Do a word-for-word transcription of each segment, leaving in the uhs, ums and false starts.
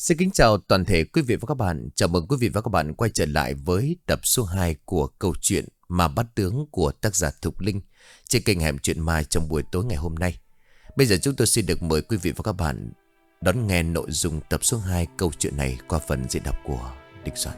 Xin kính chào toàn thể quý vị và các bạn. Chào mừng quý vị và các bạn quay trở lại với tập số hai của câu chuyện Ma Bát Tướng của tác giả Thục Linh trên kênh Hẻm Chuyện Ma trong buổi tối ngày hôm nay. Bây giờ chúng tôi xin được mời quý vị và các bạn đón nghe nội dung tập số hai câu chuyện này qua phần diễn đọc của Đinh Soạn.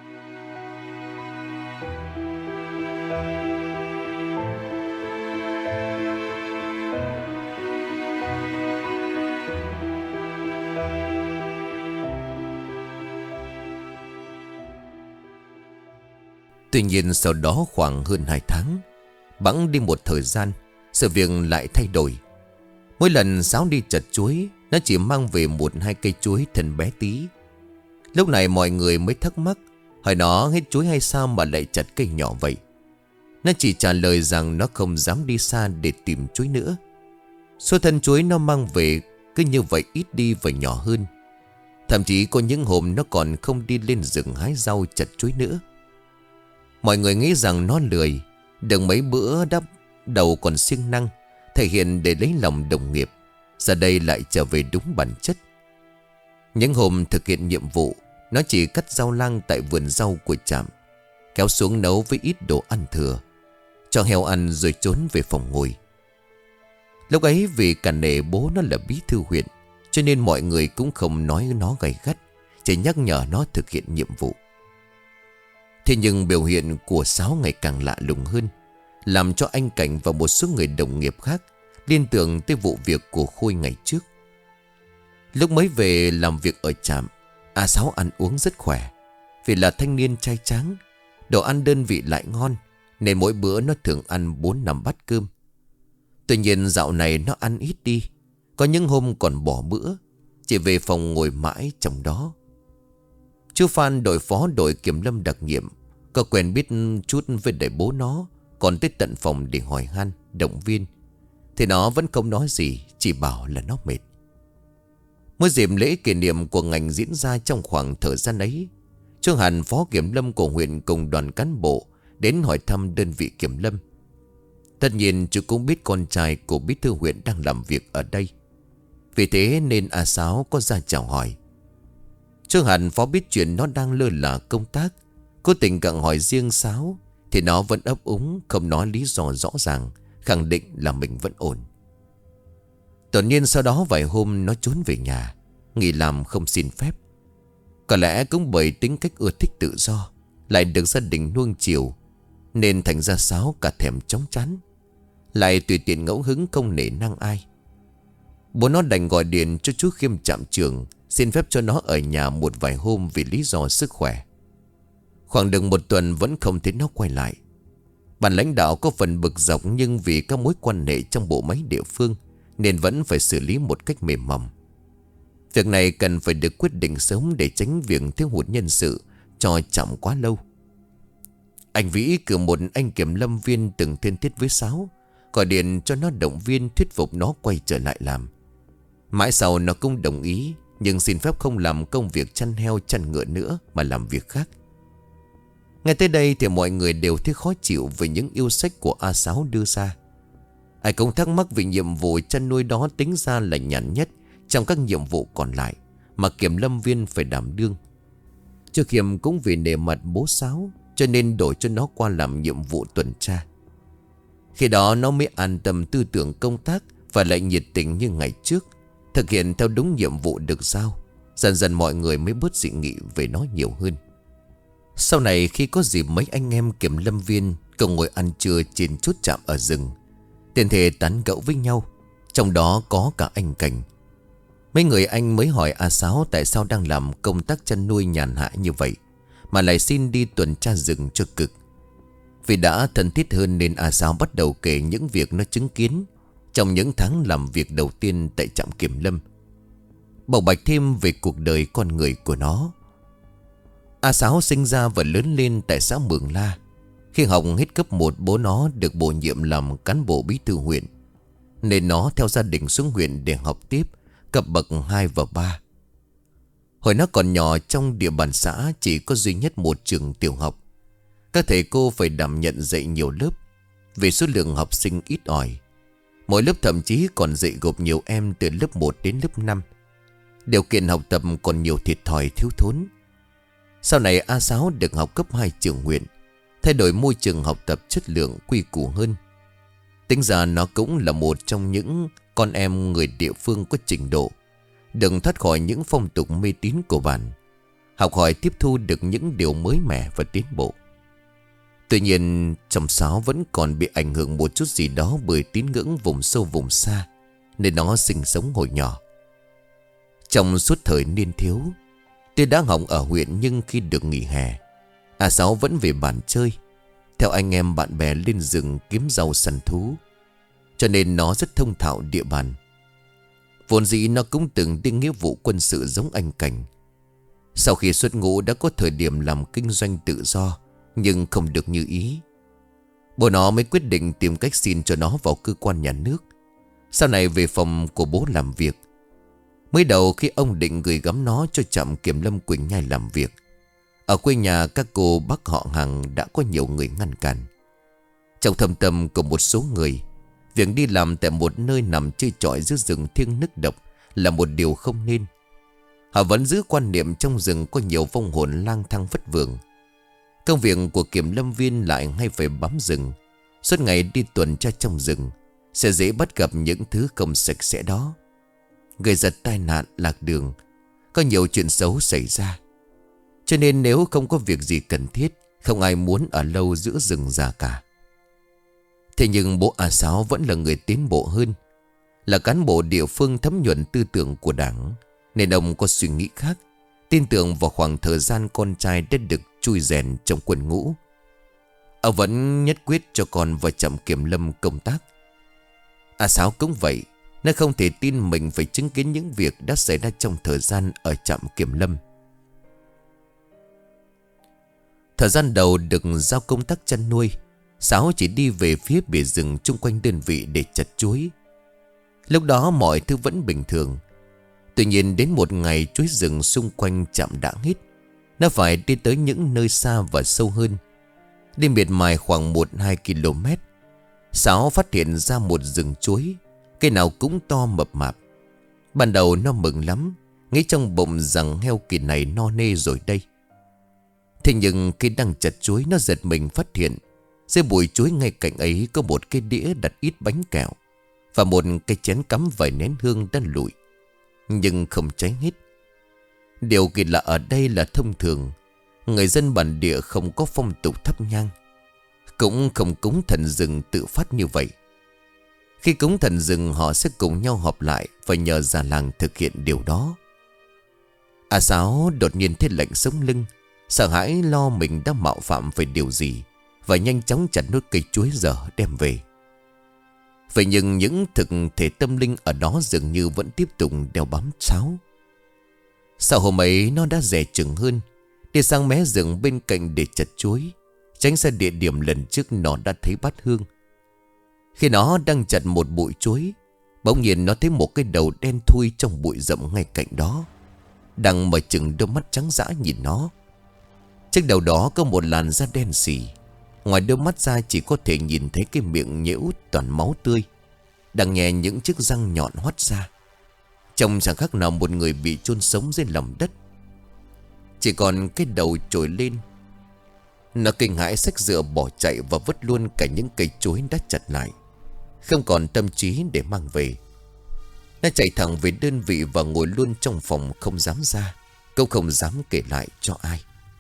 Tuy nhiên sau đó khoảng hơn hai tháng, bẵng đi một thời gian, sự việc lại thay đổi. Mỗi lần Sáu đi chặt chuối, nó chỉ mang về một hai cây chuối thân bé tí. Lúc này mọi người mới thắc mắc, hỏi nó hết chuối hay sao mà lại chặt cây nhỏ vậy. Nó chỉ trả lời rằng nó không dám đi xa để tìm chuối nữa. Số thân chuối nó mang về cứ như vậy ít đi và nhỏ hơn. Thậm chí có những hôm nó còn không đi lên rừng hái rau chặt chuối nữa. Mọi người nghĩ rằng nó lười, đừng mấy bữa đắp đầu còn siêng năng, thể hiện để lấy lòng đồng nghiệp. Giờ đây lại trở về đúng bản chất. Những hôm thực hiện nhiệm vụ, nó chỉ cắt rau lang tại vườn rau của trạm, kéo xuống nấu với ít đồ ăn thừa, cho heo ăn rồi trốn về phòng ngồi. Lúc ấy vì cả nể bố nó là bí thư huyện, cho nên mọi người cũng không nói nó gay gắt, chỉ nhắc nhở nó thực hiện nhiệm vụ. Thế nhưng biểu hiện của Sáu ngày càng lạ lùng hơn, làm cho anh Cảnh và một số người đồng nghiệp khác liên tưởng tới vụ việc của Khôi ngày trước. Lúc mới về làm việc ở trạm, A Sáu ăn uống rất khỏe. Vì là thanh niên trai tráng, đồ ăn đơn vị lại ngon, nên mỗi bữa nó thường ăn bốn năm bát cơm. Tuy nhiên dạo này nó ăn ít đi, có những hôm còn bỏ bữa, chỉ về phòng ngồi mãi trong đó. Chú Phan đội phó đội kiểm lâm đặc nhiệm, có quen biết chút với đại bố nó, còn tới tận phòng để hỏi han, động viên. Thì nó vẫn không nói gì, chỉ bảo là nó mệt. Mỗi dịp lễ kỷ niệm của ngành diễn ra trong khoảng thời gian ấy, chú Hàn phó kiểm lâm của huyện cùng đoàn cán bộ đến hỏi thăm đơn vị kiểm lâm. Tất nhiên chú cũng biết con trai của bí thư huyện đang làm việc ở đây. Vì thế nên A Sáu có ra chào hỏi. Chú Hàn phó biết chuyện nó đang lơ là công tác, cố tình gặng hỏi riêng Sáu, thì nó vẫn ấp úng không nói lý do rõ ràng, khẳng định là mình vẫn ổn. Tự nhiên sau đó vài hôm nó trốn về nhà, nghỉ làm không xin phép. Có lẽ cũng bởi tính cách ưa thích tự do, lại được gia đình nuông chiều, nên thành ra Sáu cả thèm chóng chán, lại tùy tiện ngẫu hứng không nể nang ai. Bố nó đành gọi điện cho chú Khiêm trạm trường, xin phép cho nó ở nhà một vài hôm vì lý do sức khỏe. Khoảng được một tuần vẫn không thấy nó quay lại. Ban lãnh đạo có phần bực dọc, nhưng vì các mối quan hệ trong bộ máy địa phương nên vẫn phải xử lý một cách mềm mỏng. Việc này cần phải được quyết định sớm để tránh việc thiếu hụt nhân sự cho chậm quá lâu. Anh Vĩ cử một anh kiểm lâm viên từng thân thiết với Sáu, gọi điện cho nó động viên thuyết phục nó quay trở lại làm. Mãi sau nó cũng đồng ý, nhưng xin phép không làm công việc chăn heo chăn ngựa nữa mà làm việc khác. Ngay tới đây thì mọi người đều thấy khó chịu về những yêu sách của A Sáu đưa ra. Ai cũng thắc mắc vì nhiệm vụ chăn nuôi đó tính ra là nhàn nhất trong các nhiệm vụ còn lại mà kiểm lâm viên phải đảm đương. Chú Khiêm cũng vì nể mặt bố Sáu cho nên đổi cho nó qua làm nhiệm vụ tuần tra. Khi đó nó mới an tâm tư tưởng công tác và lại nhiệt tình như ngày trước, thực hiện theo đúng nhiệm vụ được giao. Dần dần mọi người mới bớt dị nghị về nó nhiều hơn. Sau này khi có dịp mấy anh em kiểm lâm viên cùng ngồi ăn trưa trên chốt trạm ở rừng, tiện thể tán gẫu với nhau, trong đó có cả anh Cảnh. Mấy người anh mới hỏi A Sáu tại sao đang làm công tác chăn nuôi nhàn hạ như vậy mà lại xin đi tuần tra rừng cho cực. Vì đã thân thiết hơn nên A Sáu bắt đầu kể những việc nó chứng kiến trong những tháng làm việc đầu tiên tại trạm kiểm lâm, bộc bạch thêm về cuộc đời con người của nó. A Sáu sinh ra và lớn lên tại xã Mường La. Khi học hết cấp một, bố nó được bổ nhiệm làm cán bộ bí thư huyện, nên nó theo gia đình xuống huyện để học tiếp cấp bậc hai và ba. Hồi nó còn nhỏ, trong địa bàn xã chỉ có duy nhất một trường tiểu học. Các thầy cô phải đảm nhận dạy nhiều lớp vì số lượng học sinh ít ỏi. Mỗi lớp thậm chí còn dạy gộp nhiều em từ lớp một đến lớp năm. Điều kiện học tập còn nhiều thiệt thòi thiếu thốn. Sau này A Sáu được học cấp hai trường huyện, thay đổi môi trường học tập chất lượng quy củ hơn. Tính ra nó cũng là một trong những con em người địa phương có trình độ, đừng thoát khỏi những phong tục mê tín của bản, học hỏi tiếp thu được những điều mới mẻ và tiến bộ. Tuy nhiên trong Sáu vẫn còn bị ảnh hưởng một chút gì đó bởi tín ngưỡng vùng sâu vùng xa, nên nó sinh sống hồi nhỏ. Trong suốt thời niên thiếu, tuy đã học ở huyện nhưng khi được nghỉ hè, A Sáu vẫn về bản chơi, theo anh em bạn bè lên rừng kiếm rau săn thú, cho nên nó rất thông thạo địa bàn. Vốn dĩ nó cũng từng đi nghĩa vụ quân sự giống anh Cảnh. Sau khi xuất ngũ đã có thời điểm làm kinh doanh tự do, nhưng không được như ý. Bố nó mới quyết định tìm cách xin cho nó vào cơ quan nhà nước, sau này về phòng của bố làm việc. Mới đầu khi ông định gửi gắm nó cho trạm kiểm lâm Quỳnh Nhai làm việc, ở quê nhà các cô bác họ hàng đã có nhiều người ngăn cản. Trong thâm tâm của một số người, việc đi làm tại một nơi nằm chơi chọi giữa rừng thiêng nức độc là một điều không nên. Họ vẫn giữ quan niệm trong rừng có nhiều vong hồn lang thang vất vưởng. Công việc của kiểm lâm viên lại hay phải bám rừng, suốt ngày đi tuần tra trong rừng, sẽ dễ bắt gặp những thứ không sạch sẽ đó, gây ra tai nạn lạc đường, có nhiều chuyện xấu xảy ra. Cho nên nếu không có việc gì cần thiết, không ai muốn ở lâu giữa rừng già cả. Thế nhưng bố A Sáu vẫn là người tiến bộ hơn, là cán bộ địa phương thấm nhuần tư tưởng của đảng, nên ông có suy nghĩ khác, tin tưởng vào khoảng thời gian con trai đã được chui rèn trong quân ngũ. Ông vẫn nhất quyết cho con vào trạm kiểm lâm công tác. A Sáu cũng vậy, nó không thể tin mình phải chứng kiến những việc đã xảy ra trong thời gian ở trạm kiểm lâm. Thời gian đầu được giao công tác chăn nuôi, Sáu chỉ đi về phía bìa rừng chung quanh đơn vị để chặt chuối. Lúc đó mọi thứ vẫn bình thường. Tuy nhiên đến một ngày chuối rừng xung quanh trạm đã hết, nó phải đi tới những nơi xa và sâu hơn. Đi miệt mài khoảng một hai ki lô mét, Sáu phát hiện ra một rừng chuối, cây nào cũng to mập mạp. Ban đầu nó mừng lắm, nghĩ trong bụng rằng heo kỳ này no nê rồi đây. Thế nhưng khi đang chặt chuối, nó giật mình phát hiện dưới bụi chuối ngay cạnh ấy có một cái đĩa đặt ít bánh kẹo và một cái chén cắm vài nén hương đã lụi, nhưng không cháy hết. Điều kỳ lạ ở đây là thông thường người dân bản địa không có phong tục thắp nhang, cũng không cúng thần rừng tự phát như vậy. Khi cúng thần rừng, họ sẽ cùng nhau họp lại và nhờ già làng thực hiện điều đó. A Sáu đột nhiên thấy lạnh sống lưng, sợ hãi lo mình đã mạo phạm về điều gì, và nhanh chóng chặt nốt cây chuối dở đem về. Vậy nhưng những thực thể tâm linh ở đó dường như vẫn tiếp tục đeo bám Sáu. Sau hôm ấy nó đã dè chừng hơn, đi sang mé rừng bên cạnh để chặt chuối, tránh xa địa điểm lần trước nó đã thấy bát hương. Khi nó đang chặt một bụi chuối, bỗng nhiên nó thấy một cái đầu đen thui trong bụi rậm ngay cạnh đó, đang mở chừng đôi mắt trắng dã nhìn nó. Trên đầu đó có một làn da đen sì, ngoài đôi mắt ra chỉ có thể nhìn thấy cái miệng nhễu toàn máu tươi, đang nhè những chiếc răng nhọn hoắt ra. Trông chẳng khác nào một người bị chôn sống dưới lòng đất, chỉ còn cái đầu trồi lên. Nó kinh hãi xách dựa bỏ chạy và vứt luôn cả những cây chuối đã chặt lại, không còn tâm trí để mang về. Nó chạy thẳng về đơn vị và ngồi luôn trong phòng, không dám ra, cũng không dám kể lại cho ai.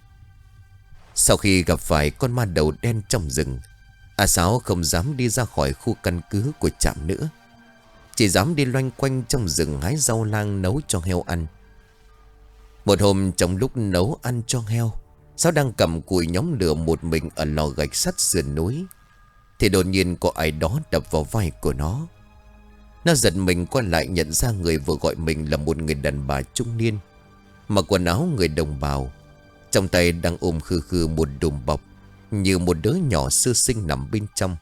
Sau khi gặp phải con ma đầu đen trong rừng, A Sáu không dám đi ra khỏi khu căn cứ của trạm nữa, chỉ dám đi loanh quanh trong rừng hái rau lang nấu cho heo ăn. Một hôm trong lúc nấu ăn cho heo, Sáu đang cầm cùi nhóm lửa một mình ở lò gạch sắt sườn núi, thì đột nhiên có ai đó đập vào vai của nó. Nó giật mình quay lại, nhận ra người vừa gọi mình là một người đàn bà trung niên, mặc quần áo người đồng bào, trong tay đang ôm khư khư một đùm bọc, như một đứa nhỏ sơ sinh nằm bên trong.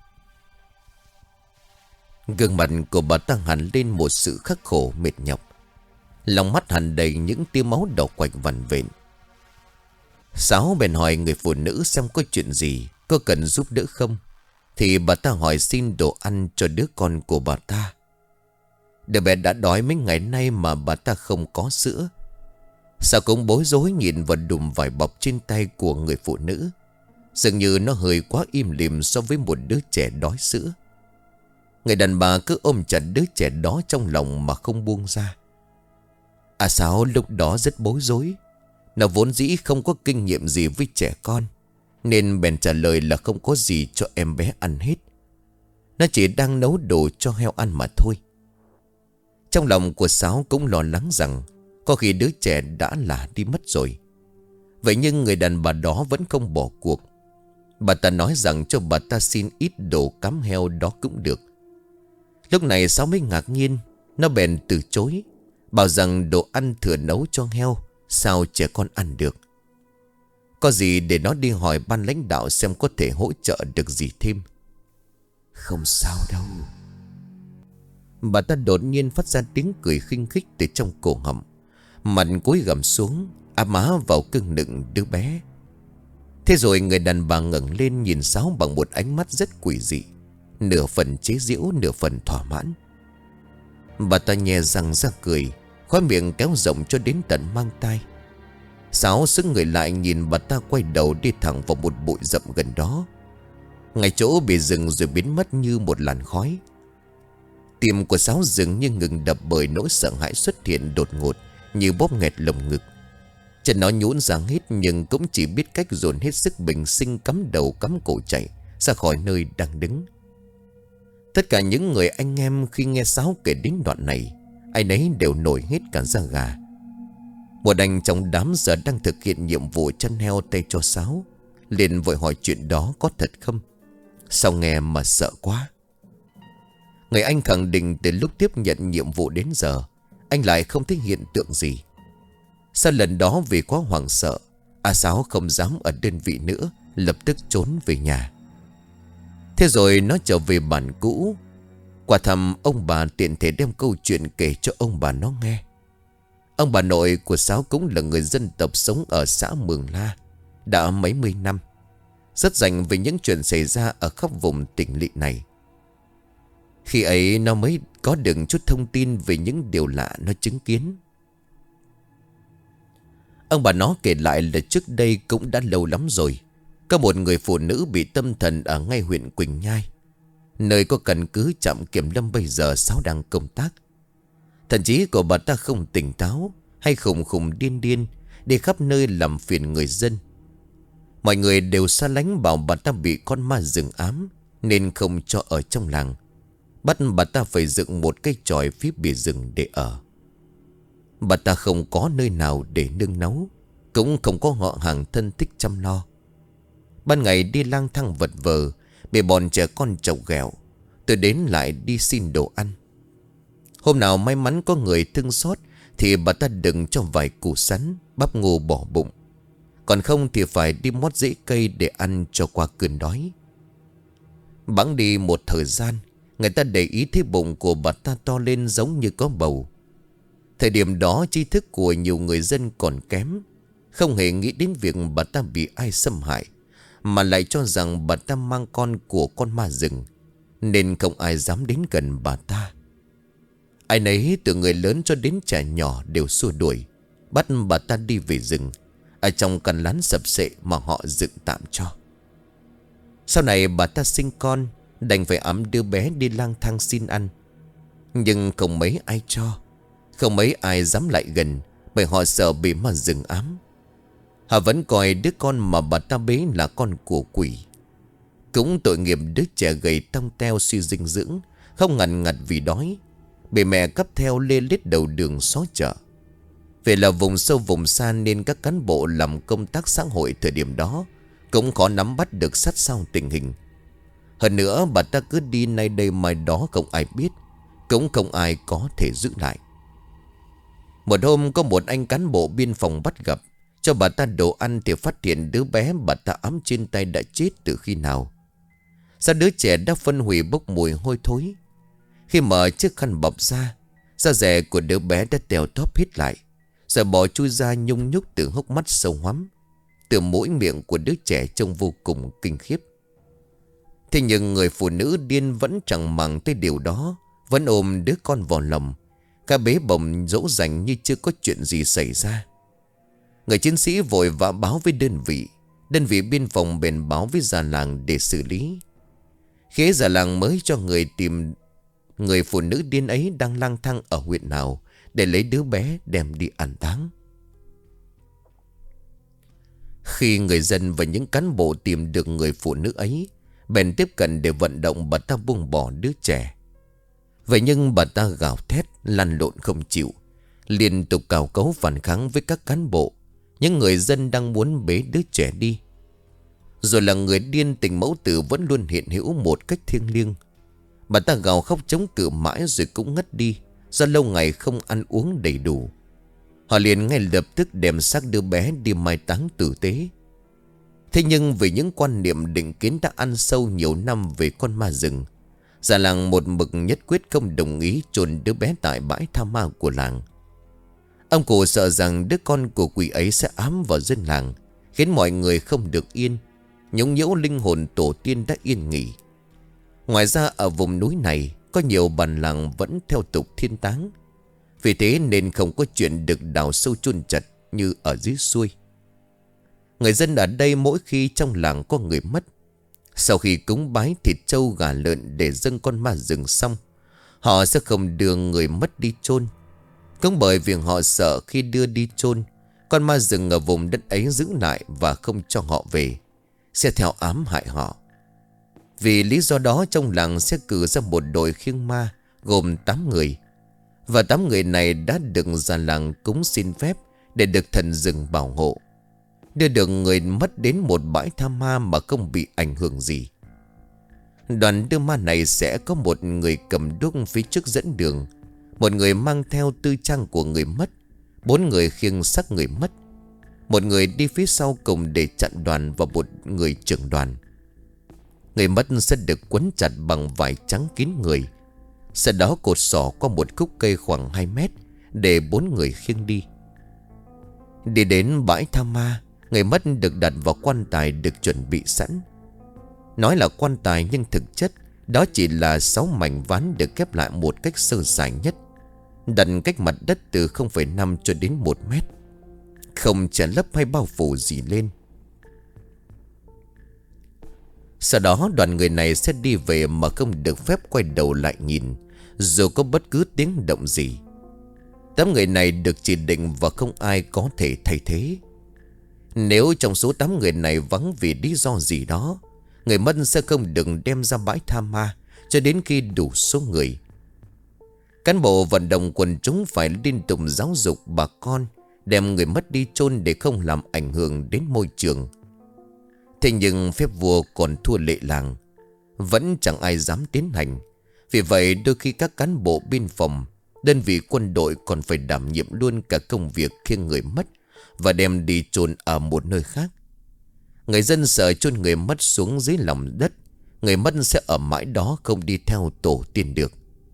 Gương mặt của bà ta hằn lên một sự khắc khổ mệt nhọc, lòng mắt hằn đầy những tia máu đỏ quạch vằn vện. Sáu bèn hỏi người phụ nữ xem có chuyện gì, có cần giúp đỡ không. Thì bà ta hỏi xin đồ ăn cho đứa con của bà ta. Đứa bé đã đói mấy ngày nay mà bà ta không có sữa. Sao cũng bối rối nhìn vào đùm vải bọc trên tay của người phụ nữ. Dường như nó hơi quá im lìm so với một đứa trẻ đói sữa. Người đàn bà cứ ôm chặt đứa trẻ đó trong lòng mà không buông ra. À Sáu lúc đó rất bối rối. Nó vốn dĩ không có kinh nghiệm gì với trẻ con, nên bèn trả lời là không có gì cho em bé ăn hết. Nó chỉ đang nấu đồ cho heo ăn mà thôi. Trong lòng của Sáu cũng lo lắng rằng có khi đứa trẻ đã là đi mất rồi. Vậy nhưng người đàn bà đó vẫn không bỏ cuộc. Bà ta nói rằng cho bà ta xin ít đồ cắm heo đó cũng được. Lúc này Sáu mới ngạc nhiên. Nó bèn từ chối, bảo rằng đồ ăn thừa nấu cho heo, sao trẻ con ăn được. Có gì để nó đi hỏi ban lãnh đạo xem có thể hỗ trợ được gì thêm. Không sao đâu. Bà ta đột nhiên phát ra tiếng cười khinh khích từ trong cổ họng. Mặt cúi gằm xuống, áp má vào cưng nựng đứa bé. Thế rồi người đàn bà ngẩng lên nhìn Sáu bằng một ánh mắt rất quỷ dị, nửa phần chế giễu, nửa phần thỏa mãn. Bà ta nhè răng ra cười, khóe miệng kéo rộng cho đến tận mang tai. Sáu sững người lại nhìn bà ta quay đầu đi thẳng vào một bụi rậm gần đó, ngay chỗ bị dừng rồi biến mất như một làn khói. Tim của Sáu dường như ngừng đập bởi nỗi sợ hãi xuất hiện đột ngột như bóp nghẹt lồng ngực. Chân nó nhũn ra hết nhưng cũng chỉ biết cách dồn hết sức bình sinh cắm đầu cắm cổ chạy ra khỏi nơi đang đứng. Tất cả những người anh em khi nghe Sáu kể đến đoạn này, ai nấy đều nổi hết cả da gà. Một anh trong đám giờ đang thực hiện nhiệm vụ chăn heo tay cho Sáu, liền vội hỏi chuyện đó có thật không. Sao nghe mà sợ quá. Người anh khẳng định từ lúc tiếp nhận nhiệm vụ đến giờ, anh lại không thấy hiện tượng gì. Sau lần đó vì quá hoảng sợ, A Sáu không dám ở đơn vị nữa, lập tức trốn về nhà. Thế rồi nó trở về bản cũ. Quả thầm ông bà tiện thể đem câu chuyện kể cho ông bà nó nghe. Ông bà nội của Sáu cũng là người dân tộc sống ở xã Mường La đã mấy mươi năm, rất rành về những chuyện xảy ra ở khắp vùng tỉnh lỵ này. Khi ấy nó mới có được chút thông tin về những điều lạ nó chứng kiến. Ông bà nó kể lại là trước đây cũng đã lâu lắm rồi, có một người phụ nữ bị tâm thần ở ngay huyện Quỳnh Nhai, nơi có căn cứ trạm kiểm lâm bây giờ Sáu đang công tác. Thần trí của bà ta không tỉnh táo, hay khùng khùng điên điên, đi khắp nơi làm phiền người dân. Mọi người đều xa lánh bảo bà ta bị con ma rừng ám, nên không cho ở trong làng, bắt bà ta phải dựng một cây chòi phía bìa rừng để ở. Bà ta không có nơi nào để nương náu, cũng không có họ hàng thân thích chăm lo. Ban ngày đi lang thang vật vờ, bị bọn trẻ con chọc ghẹo, tôi đến lại đi xin đồ ăn. Hôm nào may mắn có người thương xót thì bà ta đừng cho vài củ sắn, bắp ngô bỏ bụng. Còn không thì phải đi mót rễ cây để ăn cho qua cơn đói. Bẵng đi một thời gian, người ta để ý thấy bụng của bà ta to lên giống như có bầu. Thời điểm đó tri thức của nhiều người dân còn kém, không hề nghĩ đến việc bà ta bị ai xâm hại, mà lại cho rằng bà ta mang con của con ma rừng, nên không ai dám đến gần bà ta. Ai nấy từ người lớn cho đến trẻ nhỏ đều xua đuổi, bắt bà ta đi về rừng, ở trong căn lán sập sệ mà họ dựng tạm cho. Sau này bà ta sinh con, đành phải ẵm đứa bé đi lang thang xin ăn. Nhưng không mấy ai cho, không mấy ai dám lại gần, bởi họ sợ bị ma rừng ám. Họ vẫn coi đứa con mà bà ta bế là con của quỷ. Cũng tội nghiệp đứa trẻ gầy tông teo suy dinh dưỡng, không ngần ngật vì đói, bị mẹ cắp theo lê lết đầu đường xó chợ. Vì là vùng sâu vùng xa nên các cán bộ làm công tác xã hội thời điểm đó cũng khó nắm bắt được sát sao tình hình. Hơn nữa bà ta cứ đi nay đây mai đó, không ai biết, cũng không ai có thể giữ lại. Một hôm có một anh cán bộ biên phòng bắt gặp, cho bà ta đồ ăn thì phát hiện đứa bé bà ta ẵm trên tay đã chết từ khi nào. Sao đứa trẻ đã phân hủy bốc mùi hôi thối. Khi mở chiếc khăn bọc ra, da dẻ của đứa bé đã tèo tóp hết lại, rồi bò chui ra nhung nhúc từ hốc mắt sâu hoắm. Từ mũi miệng của đứa trẻ trông vô cùng kinh khiếp. Thế nhưng người phụ nữ điên vẫn chẳng màng tới điều đó, vẫn ôm đứa con vào lòng, Cả bế bồng dỗ dành như chưa có chuyện gì xảy ra. Người chiến sĩ vội vã báo với đơn vị. Đơn vị biên phòng bèn báo với già làng để xử lý. Khế già làng mới cho người tìm người phụ nữ điên ấy đang lang thang ở huyện nào, để lấy đứa bé đem đi an táng. Khi người dân và những cán bộ tìm được người phụ nữ ấy, bèn tiếp cận để vận động bà ta buông bỏ đứa trẻ. Vậy nhưng bà ta gào thét, lăn lộn không chịu, liên tục cào cấu phản kháng với các cán bộ, những người dân đang muốn bế đứa trẻ đi. Rồi là người điên tình mẫu tử vẫn luôn hiện hữu một cách thiêng liêng. Bà ta gào khóc chống cự mãi rồi cũng ngất đi, do lâu ngày không ăn uống đầy đủ. Họ liền ngay lập tức đem xác đứa bé đi mai táng tử tế. Thế nhưng vì những quan niệm định kiến đã ăn sâu nhiều năm về con ma rừng, già làng một mực nhất quyết không đồng ý chôn đứa bé tại bãi tha ma của làng. Ông cụ sợ rằng đứa con của quỷ ấy sẽ ám vào dân làng, khiến mọi người không được yên, nhũng nhiễu linh hồn tổ tiên đã yên nghỉ. Ngoài ra ở vùng núi này có nhiều bản làng vẫn theo tục thiên táng, vì thế nên không có chuyện được đào sâu chôn chặt như ở dưới xuôi. Người dân ở đây mỗi khi trong làng có người mất, sau khi cúng bái thịt trâu gà lợn để dâng con ma rừng xong, họ sẽ không đưa người mất đi chôn. Cũng bởi vì họ sợ khi đưa đi chôn, con ma rừng ở vùng đất ấy giữ lại và không cho họ về, sẽ theo ám hại họ. Vì lý do đó trong làng sẽ cử ra một đội khiêng ma gồm tám người. Và tám người này đã được già làng cúng xin phép để được thần rừng bảo hộ, đưa được người mất đến một bãi tha ma mà không bị ảnh hưởng gì. Đoàn đưa ma này sẽ có một người cầm đuốc phía trước dẫn đường, một người mang theo tư trang của người mất, bốn người khiêng xác người mất, một người đi phía sau cùng để chặn đoàn và một người trưởng đoàn. Người mất sẽ được quấn chặt bằng vải trắng kín người, sau đó cột xỏ qua một khúc cây khoảng hai mét để bốn người khiêng đi. Đi đến bãi tha ma, người mất được đặt vào quan tài được chuẩn bị sẵn. Nói là quan tài nhưng thực chất đó chỉ là sáu mảnh ván được ghép lại một cách sơ sài nhất, đặt cách mặt đất từ không phẩy năm cho đến một mét, không che lấp hay bao phủ gì lên. Sau đó đoàn người này sẽ đi về mà không được phép quay đầu lại nhìn, dù có bất cứ tiếng động gì. Tám người này được chỉ định và không ai có thể thay thế. Nếu trong số tám người này vắng vì lý do gì đó, người mất sẽ không được đem ra bãi tha ma cho đến khi đủ số người. Cán bộ vận động quần chúng phải liên tục giáo dục bà con đem người mất đi chôn để không làm ảnh hưởng đến môi trường. Thế nhưng phép vua còn thua lệ làng, vẫn chẳng ai dám tiến hành. Vì vậy đôi khi các cán bộ biên phòng, đơn vị quân đội còn phải đảm nhiệm luôn cả công việc khiêng người mất và đem đi chôn ở một nơi khác. Người dân sợ chôn người mất xuống dưới lòng đất, người mất sẽ ở mãi đó không đi theo tổ tiên được.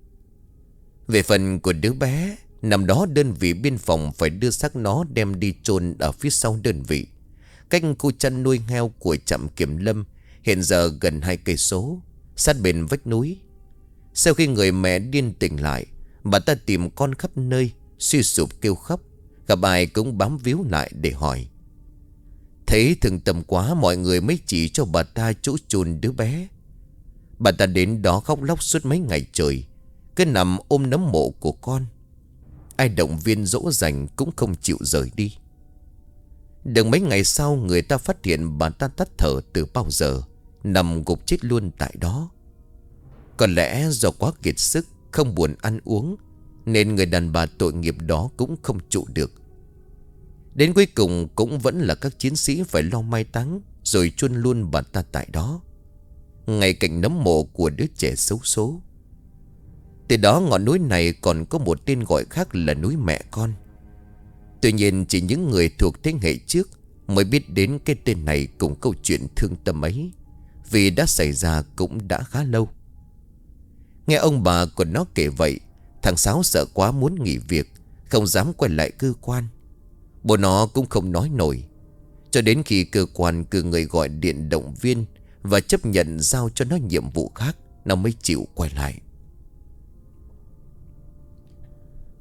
Về phần của đứa bé, năm đó đơn vị biên phòng phải đưa xác nó đem đi chôn ở phía sau đơn vị, cách khu chăn nuôi heo của trạm kiểm lâm hiện giờ gần hai cây số, sát bên vách núi. Sau khi người mẹ điên tỉnh lại, bà ta tìm con khắp nơi, suy sụp kêu khóc, gặp ai cũng bám víu lại để hỏi. Thấy thương tâm quá, mọi người mới chỉ cho bà ta chỗ chôn đứa bé. Bà ta đến đó khóc lóc suốt mấy ngày trời, cứ nằm ôm nấm mộ của con. Ai động viên dỗ dành cũng không chịu rời đi. Được mấy ngày sau, người ta phát hiện bà ta tắt thở từ bao giờ, nằm gục chết luôn tại đó. Có lẽ do quá kiệt sức, không buồn ăn uống, nên người đàn bà tội nghiệp đó cũng không trụ được. Đến cuối cùng cũng vẫn là các chiến sĩ phải lo mai táng, rồi chôn luôn bà ta tại đó, ngay cạnh nấm mộ của đứa trẻ xấu số. Từ đó ngọn núi này còn có một tên gọi khác là núi mẹ con. Tuy nhiên chỉ những người thuộc thế hệ trước mới biết đến cái tên này cùng câu chuyện thương tâm ấy, vì đã xảy ra cũng đã khá lâu. Nghe ông bà của nó kể vậy, thằng Sáu sợ quá muốn nghỉ việc, không dám quay lại cơ quan. Bố nó cũng không nói nổi, cho đến khi cơ quan cử người gọi điện động viên và chấp nhận giao cho nó nhiệm vụ khác, nó mới chịu quay lại.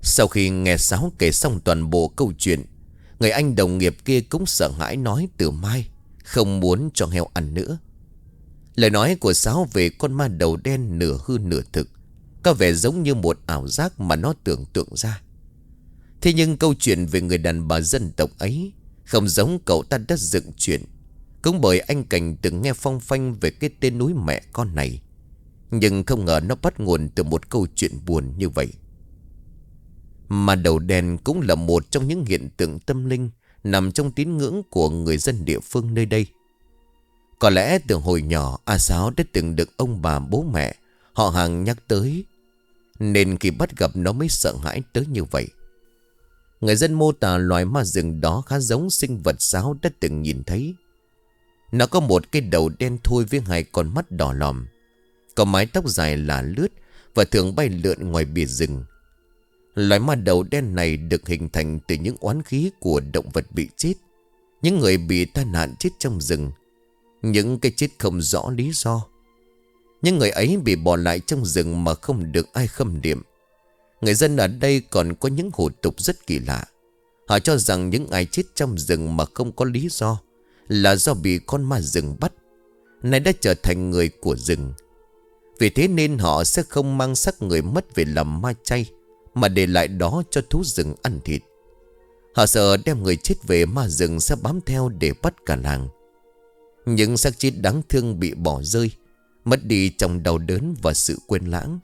Sau khi nghe Sáo kể xong toàn bộ câu chuyện, người anh đồng nghiệp kia cũng sợ hãi nói từ mai không muốn cho heo ăn nữa. Lời nói của Sáo về con ma đầu đen nửa hư nửa thực, có vẻ giống như một ảo giác mà nó tưởng tượng ra. Thế nhưng câu chuyện về người đàn bà dân tộc ấy không giống cậu ta đã dựng chuyện. Cũng bởi anh Cảnh từng nghe phong phanh về cái tên núi mẹ con này, nhưng không ngờ nó bắt nguồn từ một câu chuyện buồn như vậy. Ma đầu đen cũng là một trong những hiện tượng tâm linh nằm trong tín ngưỡng của người dân địa phương nơi đây. Có lẽ từ hồi nhỏ A Sáo đã từng được ông bà bố mẹ họ hàng nhắc tới, nên khi bắt gặp nó mới sợ hãi tới như vậy. Người dân mô tả loài ma rừng đó khá giống sinh vật Sáo đã từng nhìn thấy. Nó có một cái đầu đen thui với hai con mắt đỏ lòm, có mái tóc dài là lướt và thường bay lượn ngoài bìa rừng. Loài ma đầu đen này được hình thành từ những oán khí của động vật bị chết, những người bị tai nạn chết trong rừng, những cái chết không rõ lý do. Những người ấy bị bỏ lại trong rừng mà không được ai khâm điểm. Người dân ở đây còn có những hủ tục rất kỳ lạ. Họ cho rằng những ai chết trong rừng mà không có lý do là do bị con ma rừng bắt, nay đã trở thành người của rừng. Vì thế nên họ sẽ không mang xác người mất về làm ma chay, mà để lại đó cho thú rừng ăn thịt. Họ sợ đem người chết về, ma rừng sẽ bám theo để bắt cả làng. Những xác chết đáng thương bị bỏ rơi, mất đi trong đau đớn và sự quên lãng,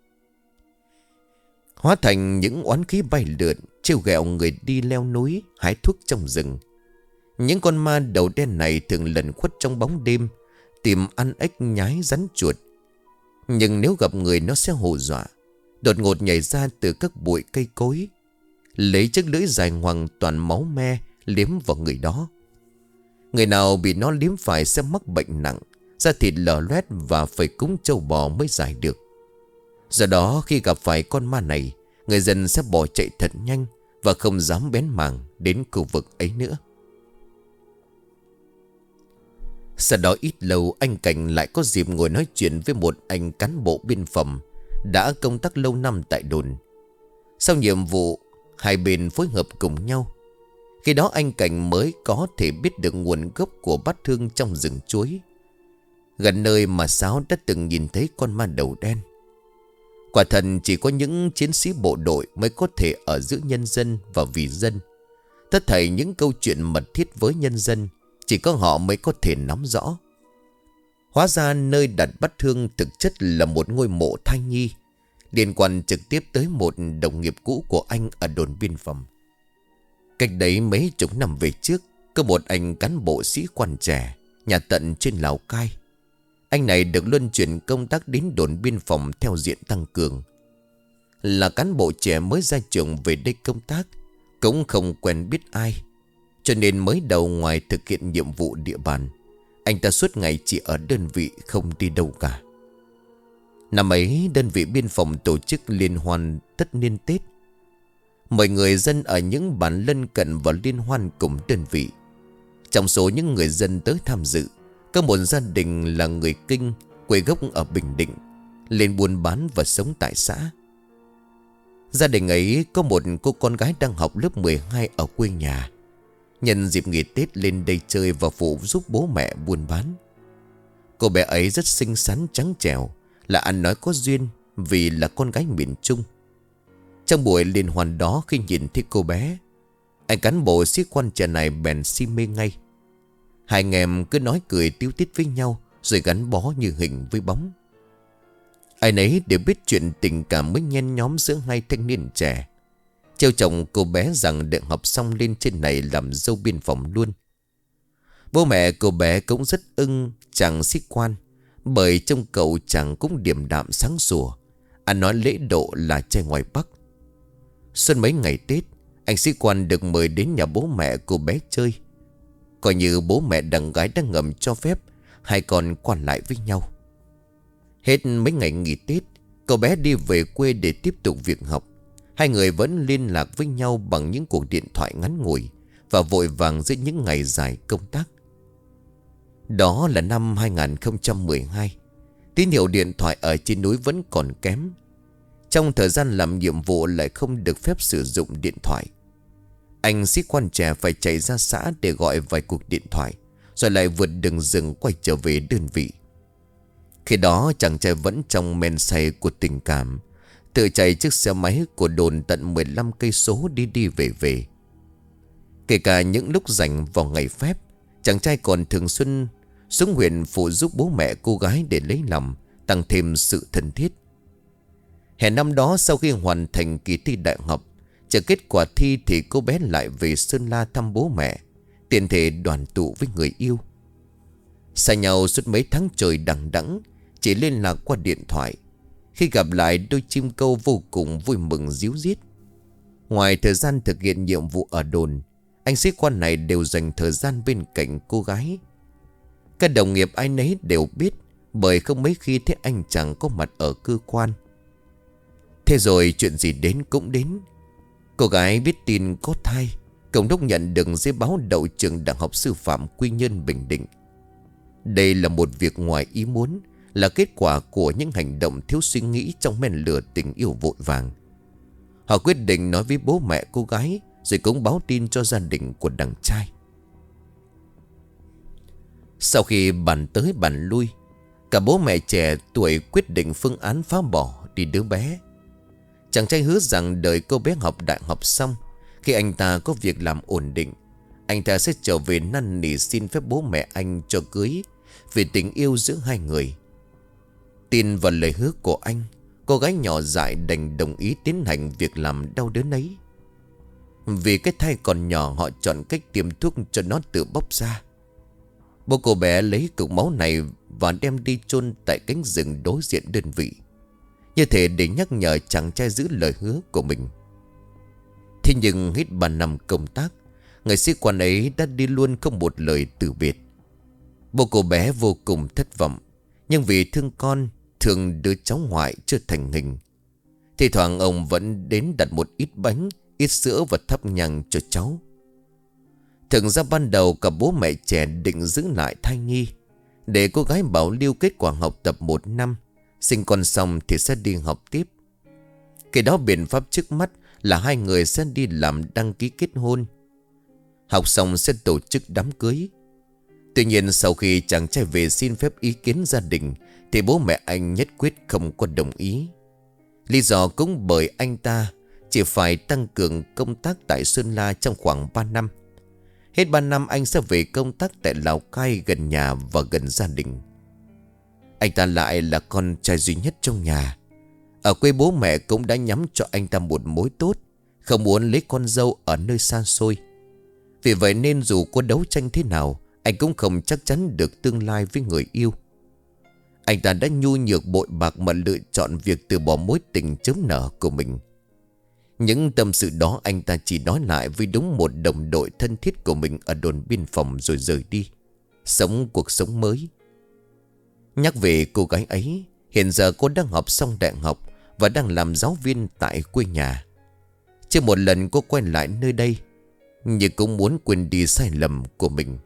hóa thành những oán khí bay lượn, trêu ghẹo người đi leo núi, hái thuốc trong rừng. Những con ma đầu đen này thường lẩn khuất trong bóng đêm, tìm ăn ếch nhái rắn chuột. Nhưng nếu gặp người nó sẽ hù dọa, đột ngột nhảy ra từ các bụi cây cối, lấy chiếc lưỡi dài ngoằng toàn máu me liếm vào người đó. Người nào bị nó liếm phải sẽ mắc bệnh nặng, da thịt lở loét và phải cúng trâu bò mới giải được. Do đó khi gặp phải con ma này, người dân sẽ bỏ chạy thật nhanh và không dám bén mảng đến khu vực ấy nữa. Sau đó ít lâu, anh Cảnh lại có dịp ngồi nói chuyện với một anh cán bộ biên phòng đã công tác lâu năm tại đồn. Sau nhiệm vụ, hai bên phối hợp cùng nhau. Khi đó anh Cảnh mới có thể biết được nguồn gốc của bát thương trong rừng chuối, gần nơi mà Sáo đã từng nhìn thấy con ma đầu đen. Quả thật chỉ có những chiến sĩ bộ đội mới có thể ở giữa nhân dân và vì dân. Tất thảy những câu chuyện mật thiết với nhân dân chỉ có họ mới có thể nắm rõ. Hóa ra nơi đặt bát thương thực chất là một ngôi mộ thai nhi, liên quan trực tiếp tới một đồng nghiệp cũ của anh ở đồn biên phòng. Cách đấy mấy chục năm về trước, có một anh cán bộ sĩ quan trẻ, nhà tận trên Lào Cai. Anh này được luân chuyển công tác đến đồn biên phòng theo diện tăng cường. Là cán bộ trẻ mới ra trường về đây công tác, cũng không quen biết ai, cho nên mới đầu ngoài thực hiện nhiệm vụ địa bàn, anh ta suốt ngày chỉ ở đơn vị không đi đâu cả. Năm ấy đơn vị biên phòng tổ chức liên hoan tất niên Tết, mời người dân ở những bản lân cận vào liên hoan cùng đơn vị. Trong số những người dân tới tham dự, có một gia đình là người Kinh, quê gốc ở Bình Định, lên buôn bán và sống tại xã. Gia đình ấy có một cô con gái đang học lớp mười hai ở quê nhà. Nhân dịp nghỉ Tết lên đây chơi và phụ giúp bố mẹ buôn bán. Cô bé ấy rất xinh xắn trắng trẻo, là ăn nói có duyên vì là con gái miền Trung. Trong buổi liên hoan đó, khi nhìn thấy cô bé, anh cán bộ sĩ quan trẻ này bèn si mê ngay. Hai anh em cứ nói cười tíu tít với nhau, rồi gắn bó như hình với bóng. Ai nấy đều biết chuyện tình cảm mới nhen nhóm giữa hai thanh niên trẻ. Trêu chồng cô bé rằng đợi học xong lên trên này làm dâu biên phòng luôn. Bố mẹ cô bé cũng rất ưng chàng sĩ quan, bởi trông cậu chàng cũng điềm đạm sáng sủa, ăn nói lễ độ là trai ngoài Bắc. Xuân mấy ngày Tết, anh sĩ quan được mời đến nhà bố mẹ cô bé chơi. Coi như bố mẹ đằng gái đang ngầm cho phép hai con qua lại với nhau. Hết mấy ngày nghỉ Tết, cô bé đi về quê để tiếp tục việc học. Hai người vẫn liên lạc với nhau bằng những cuộc điện thoại ngắn ngủi và vội vàng giữa những ngày dài công tác. Đó là năm hai nghìn không trăm mười hai. Tín hiệu điện thoại ở trên núi vẫn còn kém. Trong thời gian làm nhiệm vụ lại không được phép sử dụng điện thoại. Anh sĩ quan trẻ phải chạy ra xã để gọi vài cuộc điện thoại, rồi lại vượt đường rừng quay trở về đơn vị. Khi đó chàng trai vẫn trong men say của tình cảm, tự chạy chiếc xe máy của đồn tận mười lăm cây số đi đi về về. Kể cả những lúc rảnh vào ngày phép, chàng trai còn thường xuyên xuống huyện phụ giúp bố mẹ cô gái để lấy lòng, tăng thêm sự thân thiết. Hè năm đó, sau khi hoàn thành kỳ thi đại học, chờ kết quả thi thì cô bé lại về Sơn La thăm bố mẹ, tiện thể đoàn tụ với người yêu. Xa nhau suốt mấy tháng trời đằng đẵng, chỉ liên lạc qua điện thoại. Khi gặp lại, đôi chim câu vô cùng vui mừng ríu rít. Ngoài thời gian thực hiện nhiệm vụ ở đồn, anh sĩ quan này đều dành thời gian bên cạnh cô gái. Các đồng nghiệp ai nấy đều biết, bởi không mấy khi thấy anh chàng có mặt ở cơ quan. Thế rồi chuyện gì đến cũng đến. Cô gái biết tin có thai, Cộng đốc nhận được giấy báo đậu trường Đại học Sư phạm Quy Nhơn, Bình Định. Đây là một việc ngoài ý muốn, là kết quả của những hành động thiếu suy nghĩ trong men lửa tình yêu vội vàng. Họ quyết định nói với bố mẹ cô gái, rồi cũng báo tin cho gia đình của đàn trai. Sau khi bàn tới bàn lui, cả bố mẹ trẻ tuổi quyết định phương án phá bỏ đi đứa bé. Chàng trai hứa rằng đợi cô bé học đại học xong, khi anh ta có việc làm ổn định, anh ta sẽ trở về năn nỉ xin phép bố mẹ anh cho cưới, vì tình yêu giữa hai người. Tin vào lời hứa của anh, cô gái nhỏ dại đành đồng ý tiến hành việc làm đau đớn ấy. Vì cái thai còn nhỏ, họ chọn cách tiêm thuốc cho nó tự bóc ra. Bố cô bé lấy cục máu này và đem đi chôn tại cánh rừng đối diện đơn vị, như thể để nhắc nhở chàng trai giữ lời hứa của mình. Thế nhưng hết ba năm công tác, người sĩ quan ấy đã đi luôn không một lời từ biệt. Bố cô bé vô cùng thất vọng, nhưng vì thương con, thương đứa cháu ngoại chưa thành hình, thì thoảng ông vẫn đến đặt một ít bánh, ít sữa và thắp nhang cho cháu. Thực ra ban đầu cả bố mẹ trẻ định giữ lại thai nhi, để cô gái bảo lưu kết quả học tập một năm, sinh con xong thì sẽ đi học tiếp. Cái đó biện pháp trước mắt là hai người sẽ đi làm đăng ký kết hôn, học xong sẽ tổ chức đám cưới. Tuy nhiên sau khi chàng trai về xin phép ý kiến gia đình, thì bố mẹ anh nhất quyết không có đồng ý. Lý do cũng bởi anh ta chỉ phải tăng cường công tác tại Sơn La trong khoảng ba năm. Hết ba năm anh sẽ về công tác tại Lào Cai, gần nhà và gần gia đình. Anh ta lại là con trai duy nhất trong nhà. Ở quê bố mẹ cũng đã nhắm cho anh ta một mối tốt, không muốn lấy con dâu ở nơi xa xôi. Vì vậy nên dù có đấu tranh thế nào, anh cũng không chắc chắn được tương lai với người yêu. Anh ta đã nhu nhược bội bạc mà lựa chọn việc từ bỏ mối tình chớm nở của mình. Những tâm sự đó anh ta chỉ nói lại với đúng một đồng đội thân thiết của mình ở đồn biên phòng, rồi rời đi, sống cuộc sống mới. Nhắc về cô gái ấy, hiện giờ cô đang học xong đại học và đang làm giáo viên tại quê nhà. Chưa một lần cô quay lại nơi đây, nhưng cũng muốn quên đi sai lầm của mình.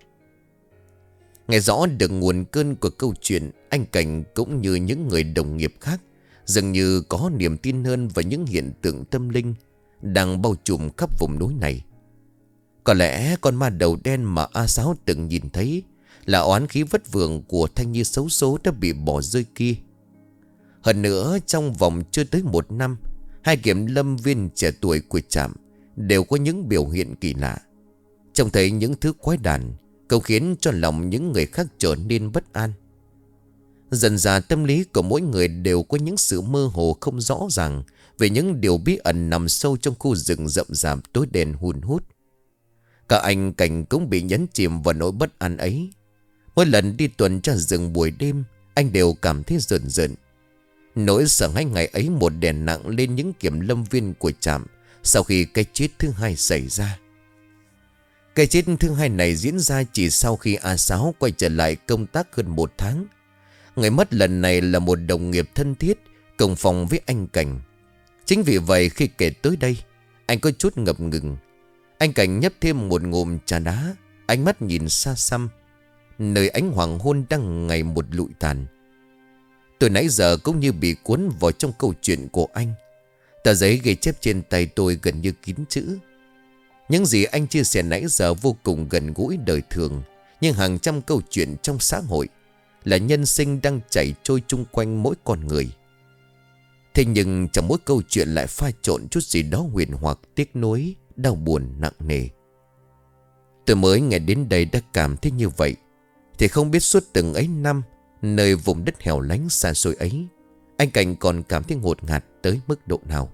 Nghe rõ được nguồn cơn của câu chuyện, anh Cảnh cũng như những người đồng nghiệp khác dường như có niềm tin hơn vào những hiện tượng tâm linh đang bao trùm khắp vùng núi này. Có lẽ con ma đầu đen mà A Sáu từng nhìn thấy là oán khí vất vưởng của thanh niên xấu số đã bị bỏ rơi kia. Hơn nữa, trong vòng chưa tới một năm, hai kiểm lâm viên trẻ tuổi của trạm đều có những biểu hiện kỳ lạ. Trông thấy những thứ quái đản, cũng khiến cho lòng những người khác trở nên bất an. Dần dà tâm lý của mỗi người đều có những sự mơ hồ không rõ ràng về những điều bí ẩn nằm sâu trong khu rừng rậm rạp tối đen hun hút. Cả anh Cảnh cũng bị nhấn chìm vào nỗi bất an ấy. Mỗi lần đi tuần tra rừng buổi đêm, anh đều cảm thấy rợn rợn. Nỗi sợ hãi ngày ấy một đè nặng lên những kiểm lâm viên của trạm sau khi cái chết thứ hai xảy ra. Cái chết thứ hai này diễn ra chỉ sau khi A Sáu quay trở lại công tác hơn một tháng. Người mất lần này là một đồng nghiệp thân thiết, cùng phòng với anh Cảnh. Chính vì vậy khi kể tới đây, anh có chút ngập ngừng. Anh Cảnh nhấp thêm một ngụm trà đá, ánh mắt nhìn xa xăm, nơi ánh hoàng hôn đang ngày một lụi tàn. Từ nãy giờ cũng như bị cuốn vào trong câu chuyện của anh. Tờ giấy ghi chép trên tay tôi gần như kín chữ. Những gì anh chia sẻ nãy giờ vô cùng gần gũi đời thường, nhưng hàng trăm câu chuyện trong xã hội là nhân sinh đang chảy trôi chung quanh mỗi con người. Thế nhưng trong mỗi câu chuyện lại pha trộn chút gì đó huyền hoặc, tiếc nuối, đau buồn nặng nề. Tôi mới nghe đến đây đã cảm thấy như vậy, thì không biết suốt từng ấy năm, nơi vùng đất hẻo lánh xa xôi ấy, anh Cảnh còn cảm thấy ngột ngạt tới mức độ nào.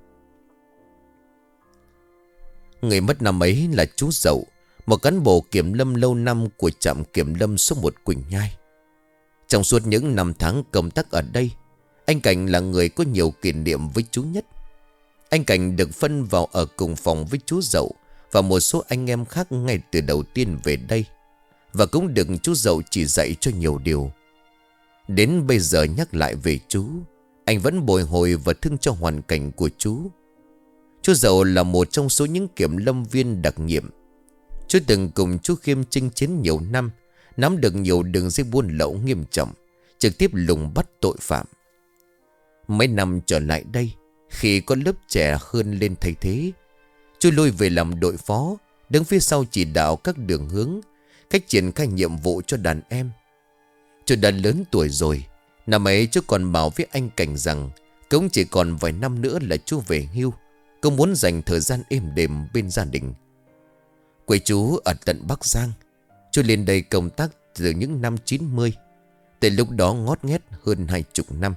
Người mất năm ấy là chú Dậu, một cán bộ kiểm lâm lâu năm của trạm kiểm lâm số một Quỳnh Nhai. Trong suốt những năm tháng công tác ở đây, anh Cảnh là người có nhiều kỷ niệm với chú nhất. Anh Cảnh được phân vào ở cùng phòng với chú Dậu và một số anh em khác ngay từ đầu tiên về đây, và cũng được chú Dậu chỉ dạy cho nhiều điều. Đến bây giờ nhắc lại về chú, anh vẫn bồi hồi và thương cho hoàn cảnh của chú. Chú Dậu là một trong số những kiểm lâm viên đặc nhiệm. Chú từng cùng chú Khiêm chinh chiến nhiều năm, nắm được nhiều đường dây buôn lậu nghiêm trọng, trực tiếp lùng bắt tội phạm. Mấy năm trở lại đây, khi có lớp trẻ hơn lên thay thế, chú lui về làm đội phó, đứng phía sau chỉ đạo các đường hướng, cách triển khai nhiệm vụ cho đàn em. Chú đã lớn tuổi rồi. Năm ấy chú còn bảo với anh Cảnh rằng cũng chỉ còn vài năm nữa là chú về hưu, cũng muốn dành thời gian êm đềm bên gia đình. Quê chú ở tận Bắc Giang. Chú lên đây công tác từ những năm chín mươi, từ lúc đó ngót nghét hơn hai chục năm.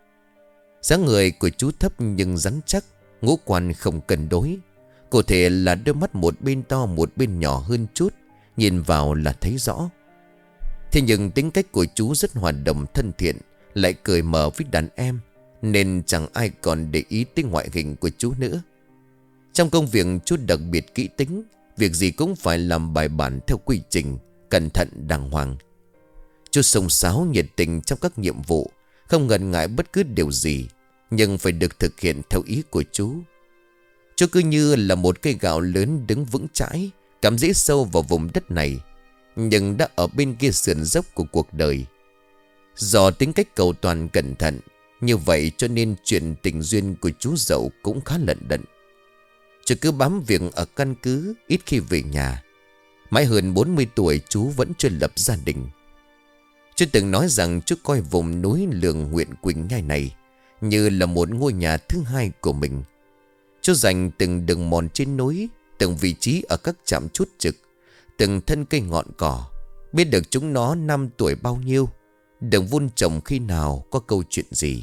Dáng người của chú thấp nhưng rắn chắc, ngũ quan không cân đối. Cụ thể là đôi mắt một bên to một bên nhỏ hơn chút, nhìn vào là thấy rõ. Thế nhưng tính cách của chú rất hòa đồng thân thiện, lại cười mở với đàn em, nên chẳng ai còn để ý tới ngoại hình của chú nữa. Trong công việc chú đặc biệt kỹ tính, việc gì cũng phải làm bài bản theo quy trình, cẩn thận đàng hoàng. Chú xông xáo nhiệt tình trong các nhiệm vụ, không ngần ngại bất cứ điều gì, nhưng phải được thực hiện theo ý của chú. Chú cứ như là một cây gạo lớn đứng vững chãi, cắm rễ sâu vào vùng đất này, nhưng đã ở bên kia sườn dốc của cuộc đời. Do tính cách cầu toàn cẩn thận, như vậy cho nên chuyện tình duyên của chú Dậu cũng khá lận đận. Chú cứ bám việc ở căn cứ, ít khi về nhà. Mãi hơn bốn mươi tuổi chú vẫn chưa lập gia đình. Chú từng nói rằng chú coi vùng núi Lường huyện Quỳnh Nhai này như là một ngôi nhà thứ hai của mình. Chú dành từng đường mòn trên núi, từng vị trí ở các trạm chốt trực, từng thân cây ngọn cỏ, biết được chúng nó năm tuổi bao nhiêu, đường vun trồng khi nào, có câu chuyện gì.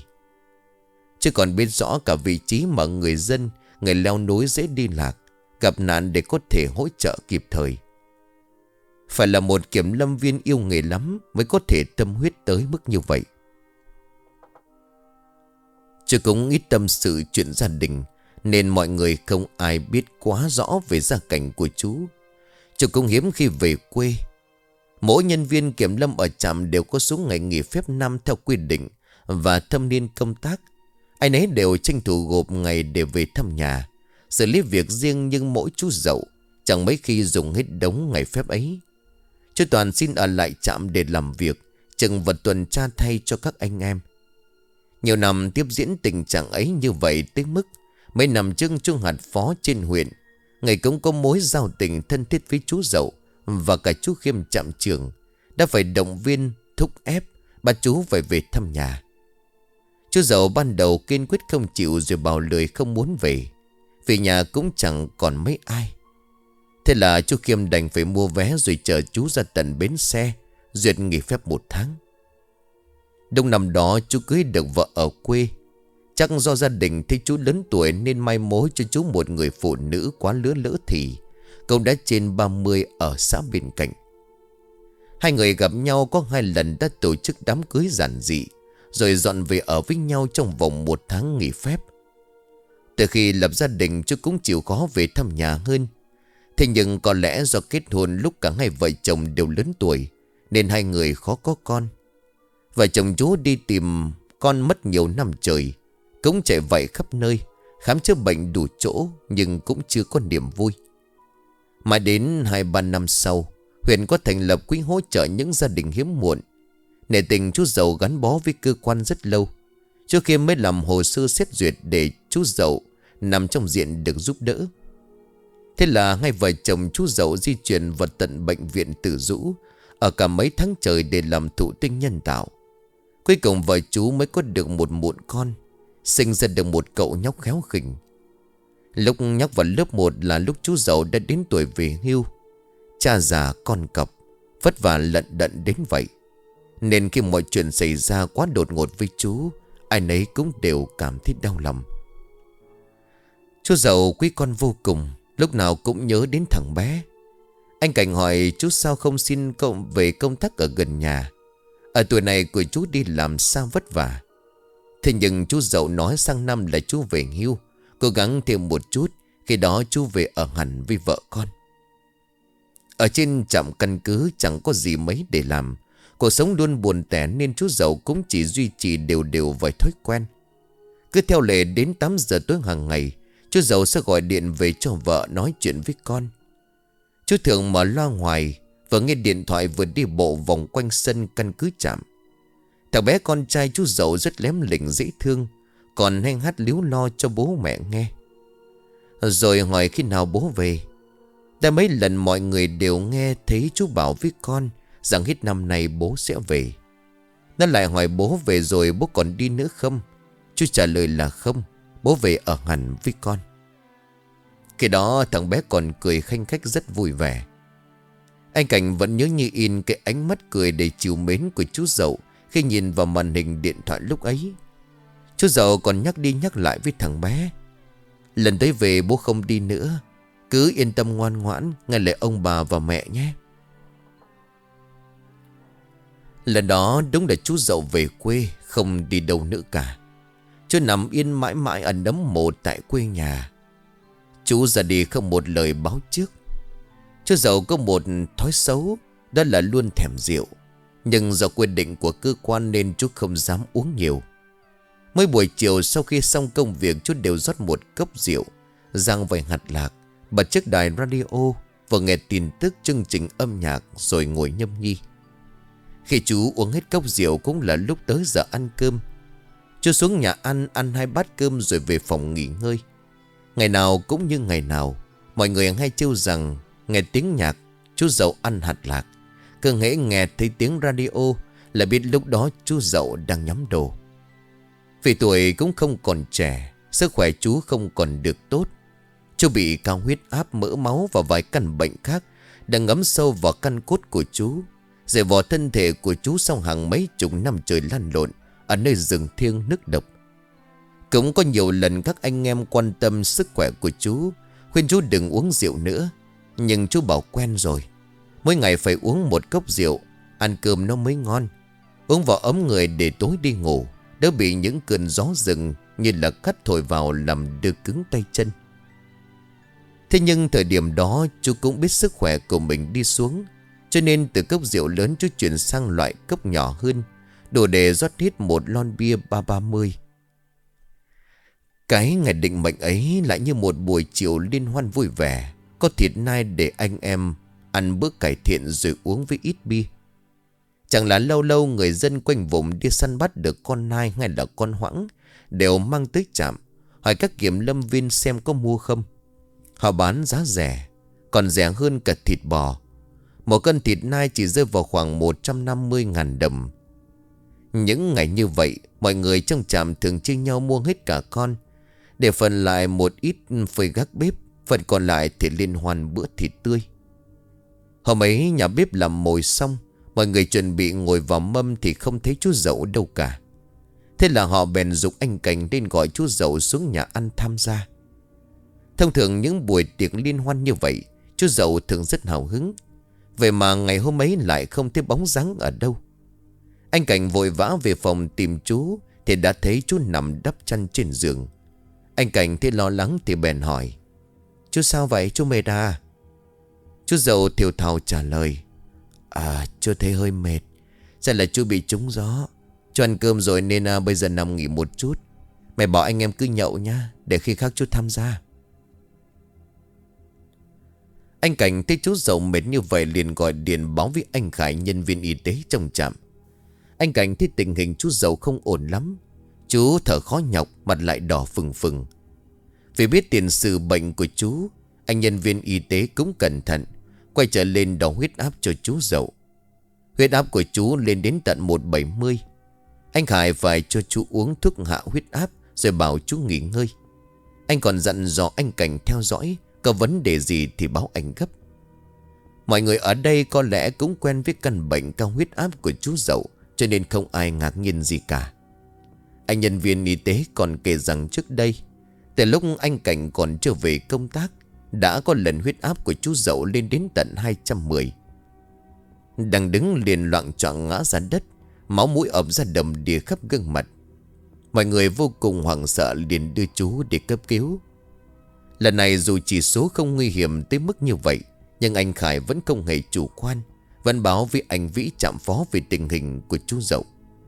Chứ còn biết rõ cả vị trí mà người dân, người leo núi dễ đi lạc, gặp nạn để có thể hỗ trợ kịp thời. Phải là một kiểm lâm viên yêu nghề lắm mới có thể tâm huyết tới mức như vậy. Chứ cũng ít tâm sự chuyện gia đình, nên mọi người không ai biết quá rõ về gia cảnh của chú. Chú cũng hiếm khi về quê. Mỗi nhân viên kiểm lâm ở trạm đều có số ngày nghỉ phép năm theo quy định và thâm niên công tác. Ai nấy đều tranh thủ gộp ngày để về thăm nhà, xử lý việc riêng, nhưng mỗi chú Dậu chẳng mấy khi dùng hết đống ngày phép ấy. Chú toàn xin ở lại trạm để làm việc, chừng vật tuần tra thay cho các anh em. Nhiều năm tiếp diễn tình trạng ấy như vậy tới mức mấy năm trước chú hạt phó trên huyện, ngày cũng có mối giao tình thân thiết với chú Dậu và cả chú Khiêm trạm trưởng, đã phải động viên thúc ép bắt chú phải về thăm nhà. Chú Dậu ban đầu kiên quyết không chịu, rồi bảo lười không muốn về, vì nhà cũng chẳng còn mấy ai. Thế là chú Khiêm đành phải mua vé rồi chở chú ra tận bến xe, duyệt nghỉ phép một tháng. Đông năm đó chú cưới được vợ ở quê. Chắc do gia đình thấy chú lớn tuổi nên mai mối cho chú một người phụ nữ quá lứa lỡ thì, cậu đã trên ba mươi ở xã bên cạnh. Hai người gặp nhau có hai lần đã tổ chức đám cưới giản dị, rồi dọn về ở với nhau trong vòng một tháng nghỉ phép. Từ khi lập gia đình, chú cũng chịu khó về thăm nhà hơn. Thế nhưng có lẽ do kết hôn lúc cả hai vợ chồng đều lớn tuổi, nên hai người khó có con. Vợ chồng chú đi tìm con mất nhiều năm trời, cũng chạy vậy khắp nơi, khám chữa bệnh đủ chỗ, nhưng cũng chưa có niềm vui. Mãi đến hai ba năm sau, huyện có thành lập quỹ hỗ trợ những gia đình hiếm muộn. Nể tình chú Dậu gắn bó với cơ quan rất lâu, trước khi mới làm hồ sơ xét duyệt để chú Dậu nằm trong diện được giúp đỡ. Thế là hai vợ chồng chú Dậu di chuyển vào tận bệnh viện Từ Dũ ở cả mấy tháng trời để làm thụ tinh nhân tạo. Cuối cùng vợ chú mới có được một mụn con, sinh ra được một cậu nhóc khéo khỉnh. Lúc nhóc vào lớp một là lúc chú Dậu đã đến tuổi về hưu. Cha già con cọc, vất vả lận đận đến vậy, nên khi mọi chuyện xảy ra quá đột ngột với chú, ai nấy cũng đều cảm thấy đau lòng. Chú Dậu quý con vô cùng, lúc nào cũng nhớ đến thằng bé. Anh Cảnh hỏi chú sao không xin cậu về công tác ở gần nhà. Ở tuổi này của chú đi làm sao vất vả. Thế nhưng chú Dậu nói sang năm là chú về hưu, cố gắng thêm một chút, khi đó chú về ở hẳn với vợ con. Ở trên trạm căn cứ chẳng có gì mấy để làm, cuộc sống luôn buồn tẻ nên chú Dậu cũng chỉ duy trì đều đều vài thói quen. Cứ theo lệ đến tám giờ tối hàng ngày, chú Dậu sẽ gọi điện về cho vợ nói chuyện với con. Chú thường mở loa ngoài, vừa nghe điện thoại vừa đi bộ vòng quanh sân căn cứ trạm. Thằng bé con trai chú Dậu rất lém lỉnh dễ thương, còn hay hát líu lo cho bố mẹ nghe. Rồi hỏi khi nào bố về. Đã mấy lần mọi người đều nghe thấy chú bảo với con rằng hết năm nay bố sẽ về. Nó lại hỏi bố về rồi bố còn đi nữa không. Chú trả lời là không, bố về ở hẳn với con. Khi đó thằng bé còn cười khanh khách rất vui vẻ. Anh Cảnh vẫn nhớ như in cái ánh mắt cười đầy trìu mến của chú Dậu khi nhìn vào màn hình điện thoại lúc ấy. Chú Dậu còn nhắc đi nhắc lại với thằng bé: lần tới về bố không đi nữa, cứ yên tâm ngoan ngoãn nghe lời ông bà và mẹ nhé. Lần đó đúng là chú Dậu về quê, không đi đâu nữa cả. Chú nằm yên mãi mãi ở nấm mồ tại quê nhà. Chú ra đi không một lời báo trước. Chú Dậu có một thói xấu, đó là luôn thèm rượu. Nhưng do quy định của cơ quan nên chú không dám uống nhiều. Mỗi buổi chiều sau khi xong công việc, chú đều rót một cốc rượu, rang vài hạt lạc, bật chiếc đài radio, và nghe tin tức chương trình âm nhạc rồi ngồi nhâm nhi. Khi chú uống hết cốc rượu cũng là lúc tới giờ ăn cơm. Chú xuống nhà ăn, ăn hai bát cơm rồi về phòng nghỉ ngơi. Ngày nào cũng như ngày nào, mọi người hay trêu rằng nghe tiếng nhạc chú Dậu ăn hạt lạc, cứ hễ nghe thấy tiếng radio là biết lúc đó chú Dậu đang nhắm đồ. Vì tuổi cũng không còn trẻ, sức khỏe chú không còn được tốt. Chú bị cao huyết áp, mỡ máu và vài căn bệnh khác đang ngấm sâu vào căn cốt của chú, dày vò thân thể của chú sau hàng mấy chục năm trời lăn lộn ở nơi rừng thiêng nước độc. Cũng có nhiều lần các anh em quan tâm sức khỏe của chú, khuyên chú đừng uống rượu nữa. Nhưng chú bảo quen rồi, mỗi ngày phải uống một cốc rượu, ăn cơm nó mới ngon. Uống vào ấm người để tối đi ngủ, đỡ bị những cơn gió rừng như là cắt thổi vào làm đưa cứng tay chân. Thế nhưng thời điểm đó chú cũng biết sức khỏe của mình đi xuống, cho nên từ cốc rượu lớn chú chuyển sang loại cốc nhỏ hơn, đủ để rót hết một lon bia ba ba mươi. Cái ngày định mệnh ấy lại như một buổi chiều liên hoan vui vẻ, có thịt nai để anh em ăn bữa cải thiện rồi uống với ít bia. Chẳng là lâu lâu người dân quanh vùng đi săn bắt được con nai hay là con hoãng đều mang tới trạm, hỏi các kiểm lâm viên xem có mua không. Họ bán giá rẻ, còn rẻ hơn cả thịt bò. Một cân thịt nai chỉ rơi vào khoảng một trăm năm mươi ngàn đồng. Những ngày như vậy, mọi người trong trạm thường chia nhau mua hết cả con, để phần lại một ít phơi gác bếp, phần còn lại thì liên hoan bữa thịt tươi. Hôm ấy nhà bếp làm mồi xong, mọi người chuẩn bị ngồi vào mâm thì không thấy chú Dậu đâu cả. Thế là họ bèn giục anh Cảnh nên gọi chú Dậu xuống nhà ăn tham gia. Thông thường những buổi tiệc liên hoan như vậy, chú Dậu thường rất hào hứng. Vậy mà ngày hôm ấy lại không thấy bóng dáng ở đâu. Anh Cảnh vội vã về phòng tìm chú thì đã thấy chú nằm đắp chăn trên giường. Anh Cảnh thấy lo lắng thì bèn hỏi: chú sao vậy, chú mệt à? Chú Dậu thều thào trả lời: À, chú thấy hơi mệt, chắc là chú bị trúng gió. Chú ăn cơm rồi nên à, bây giờ nằm nghỉ một chút. Mẹ bảo anh em cứ nhậu nha, để khi khác chú tham gia. Anh Cảnh thấy chú Dậu mệt như vậy liền gọi điện báo với anh Khải, nhân viên y tế trong trạm. Anh Cảnh thấy tình hình chú Dậu không ổn lắm. Chú thở khó nhọc, mặt lại đỏ phừng phừng. Vì biết tiền sử bệnh của chú, anh nhân viên y tế cũng cẩn thận quay trở lên đo huyết áp cho chú Dậu. Huyết áp của chú lên đến tận một trăm bảy mươi. Anh Khải phải cho chú uống thuốc hạ huyết áp rồi bảo chú nghỉ ngơi. Anh còn dặn dò anh Cảnh theo dõi, có vấn đề gì thì báo anh gấp. Mọi người ở đây có lẽ cũng quen với căn bệnh cao huyết áp của chú Dậu, cho nên không ai ngạc nhiên gì cả. Anh nhân viên y tế còn kể rằng trước đây, từ lúc anh Cảnh còn chưa về công tác, đã có lần huyết áp của chú Dậu lên đến tận hai trăm mười. Đang đứng liền loạng choạng ngã ra đất, máu mũi ập ra đầm đìa khắp gương mặt. Mọi người vô cùng hoảng sợ liền đưa chú để cấp cứu. Lần này dù chỉ số không nguy hiểm tới mức như vậy, nhưng anh Khải vẫn không hề chủ quan, vẫn báo với anh Vĩ trạm phó về tình hình của chú Dậu.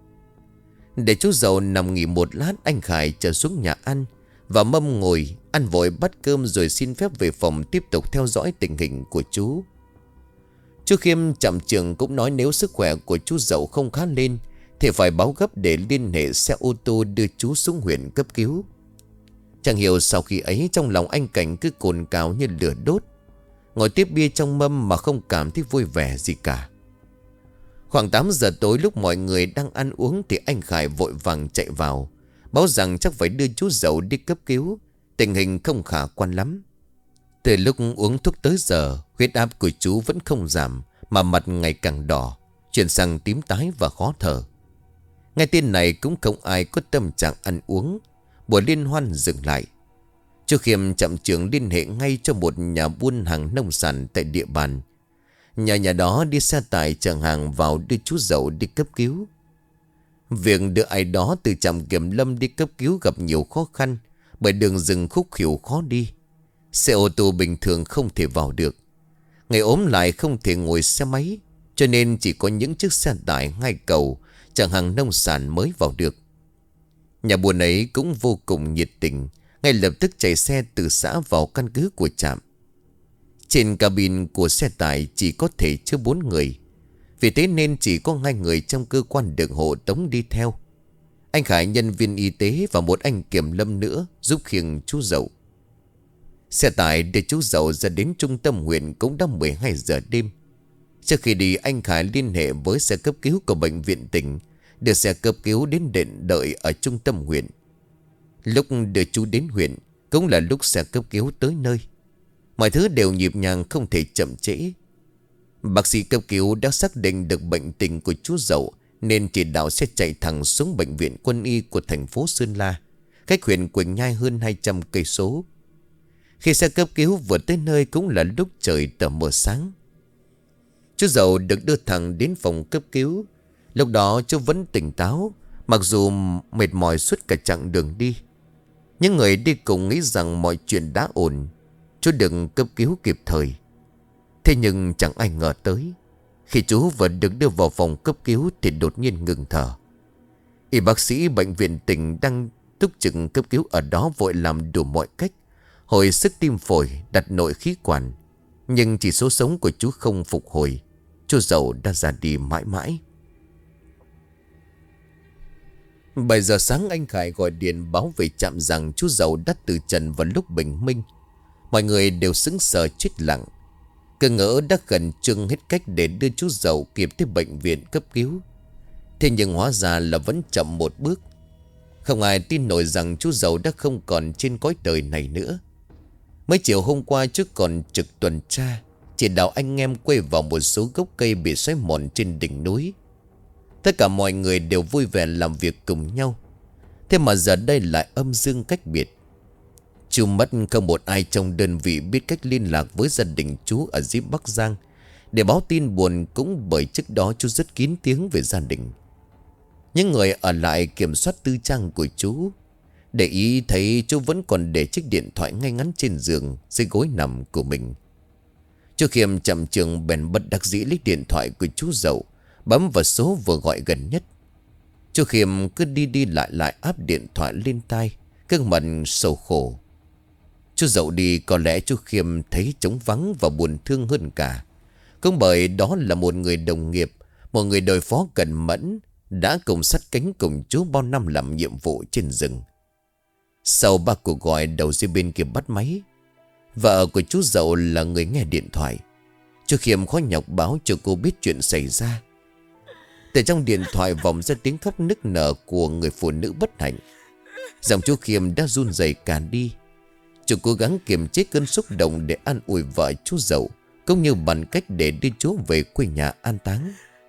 Để chú Dậu nằm nghỉ một lát, anh Khải trở xuống nhà ăn và mâm ngồi ăn vội bát cơm rồi xin phép về phòng tiếp tục theo dõi tình hình của chú. Chú Khiêm trạm trưởng cũng nói nếu sức khỏe của chú Dậu không khá lên thì phải báo gấp để liên hệ xe ô tô đưa chú xuống huyện cấp cứu. Chẳng hiểu sau khi ấy trong lòng anh Cảnh cứ cồn cào như lửa đốt, ngồi tiếp bia trong mâm mà không cảm thấy vui vẻ gì cả. Khoảng tám giờ tối lúc mọi người đang ăn uống thì anh Khải vội vàng chạy vào, báo rằng chắc phải đưa chú Dậu đi cấp cứu, tình hình không khả quan lắm. Từ lúc uống thuốc tới giờ, huyết áp của chú vẫn không giảm mà mặt ngày càng đỏ, chuyển sang tím tái và khó thở. Ngay tin này cũng không ai có tâm trạng ăn uống. Buổi liên hoan dừng lại. Chú Khiêm trạm trưởng liên hệ ngay cho một nhà buôn hàng nông sản tại địa bàn. Nhà nhà đó đi xe tải chở hàng vào đưa chú Dậu đi cấp cứu. Việc đưa ai đó từ trạm kiểm lâm đi cấp cứu gặp nhiều khó khăn, bởi đường rừng khúc khuỷu khó đi. Xe ô tô bình thường không thể vào được. Người ốm lại không thể ngồi xe máy, cho nên chỉ có những chiếc xe tải hai cầu chở hàng nông sản mới vào được. Nhà buôn ấy cũng vô cùng nhiệt tình, ngay lập tức chạy xe từ xã vào căn cứ của trạm. Trên cabin của xe tải chỉ có thể chứa bốn người, vì thế nên chỉ có hai người trong cơ quan được hộ tống đi theo. Anh Khải nhân viên y tế và một anh kiểm lâm nữa giúp khiêng chú Dậu. Xe tải đưa chú Dậu ra đến trung tâm huyện cũng đã mười hai giờ đêm. Trước khi đi, anh Khải liên hệ với xe cấp cứu của bệnh viện tỉnh, đưa xe cấp cứu đến đền đợi ở trung tâm huyện. Lúc đưa chú đến huyện cũng là lúc xe cấp cứu tới nơi. Mọi thứ đều nhịp nhàng không thể chậm trễ. Bác sĩ cấp cứu đã xác định được bệnh tình của chú Dậu, nên chỉ đạo sẽ chạy thẳng xuống bệnh viện quân y của thành phố Sơn La, cách huyện Quỳnh Nhai hơn hai trăm cây số. Khi xe cấp cứu vừa tới nơi cũng là lúc trời tờ mờ sáng. Chú Dậu được đưa thẳng đến phòng cấp cứu. Lúc đó chú vẫn tỉnh táo, mặc dù mệt mỏi suốt cả chặng đường đi. Những người đi cùng nghĩ rằng mọi chuyện đã ổn, chú đừng cấp cứu kịp thời. Thế nhưng chẳng ai ngờ tới, khi chú vừa được đưa vào phòng cấp cứu thì đột nhiên ngừng thở. Y bác sĩ bệnh viện tỉnh đang túc trực cấp cứu ở đó vội làm đủ mọi cách, hồi sức tim phổi, đặt nội khí quản. Nhưng chỉ số sống của chú không phục hồi. Chú Dậu đã ra đi mãi mãi. Bảy giờ sáng anh Khải gọi điện báo về trạm rằng chú Dậu đã từ trần vào lúc bình minh. Mọi người đều sững sờ chết lặng. Cứ ngỡ đã gần chừng hết cách để đưa chú Dậu kịp tới bệnh viện cấp cứu. Thế nhưng hóa ra là vẫn chậm một bước. Không ai tin nổi rằng chú Dậu đã không còn trên cõi đời này nữa. Mấy chiều hôm qua chú còn trực tuần tra, chỉ đạo anh em quay vào một số gốc cây bị xói mòn trên đỉnh núi. Tất cả mọi người đều vui vẻ làm việc cùng nhau. Thế mà giờ đây lại âm dương cách biệt. Chú mất không một ai trong đơn vị biết cách liên lạc với gia đình chú ở dưới Bắc Giang để báo tin buồn, cũng bởi trước đó chú rất kín tiếng về gia đình. Những người ở lại kiểm soát tư trang của chú, để ý thấy chú vẫn còn để chiếc điện thoại ngay ngắn trên giường dưới gối nằm của mình. Chú Khiêm trạm trưởng bèn bất đắc dĩ lấy điện thoại của chú Dậu, bấm vào số vừa gọi gần nhất. Chú Khiêm cứ đi đi lại lại áp điện thoại lên tai, gương mặt sầu khổ. Chú Dậu đi có lẽ chú Khiêm thấy trống vắng và buồn thương hơn cả. Cũng bởi đó là một người đồng nghiệp, một người đội phó cẩn mẫn, đã cùng sát cánh cùng chú bao năm làm nhiệm vụ trên rừng. Sau ba cuộc gọi, đầu dây bên kia bắt máy. Vợ của chú Dậu là người nghe điện thoại. Chú Khiêm khó nhọc báo cho cô biết chuyện xảy ra. Từ trong điện thoại vọng ra tiếng khóc nức nở của người phụ nữ bất hạnh. Giọng chú Khiêm đã run rẩy cả đi. Chú cố gắng kiềm chế cơn xúc động để an ủi vợ chú Dậu, cũng như bằng cách để đưa chú về quê nhà an táng.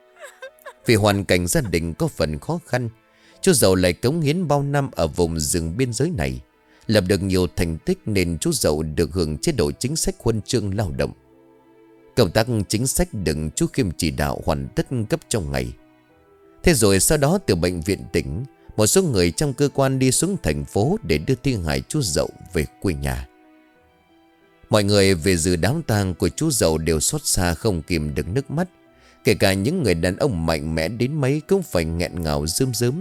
Vì hoàn cảnh gia đình có phần khó khăn, chú Dậu lại cống hiến bao năm ở vùng rừng biên giới này, lập được nhiều thành tích nên chú Dậu được hưởng chế độ chính sách huân chương lao động. Công tác chính sách được chú Khiêm chỉ đạo hoàn tất cấp trong ngày. Thế rồi sau đó từ bệnh viện tỉnh, một số người trong cơ quan đi xuống thành phố để đưa thi hài chú Dậu về quê nhà. Mọi người về dự đám tang của chú Dậu đều xót xa không kìm được nước mắt. Kể cả những người đàn ông mạnh mẽ đến mấy cũng phải nghẹn ngào rơm rớm.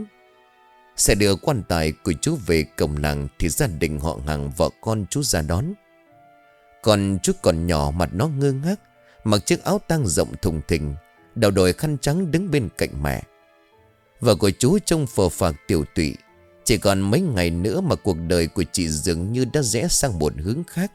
Sẽ đưa quan tài của chú về cổng làng thì gia đình họ hàng vợ con chú ra đón. Còn chú còn nhỏ, mặt nó ngơ ngác, mặc chiếc áo tang rộng thùng thình, đầu đội khăn trắng đứng bên cạnh mẹ. Vợ của chú trông phờ phạc tiểu tụy. Chỉ còn mấy ngày nữa mà cuộc đời của chị dường như đã rẽ sang một hướng khác.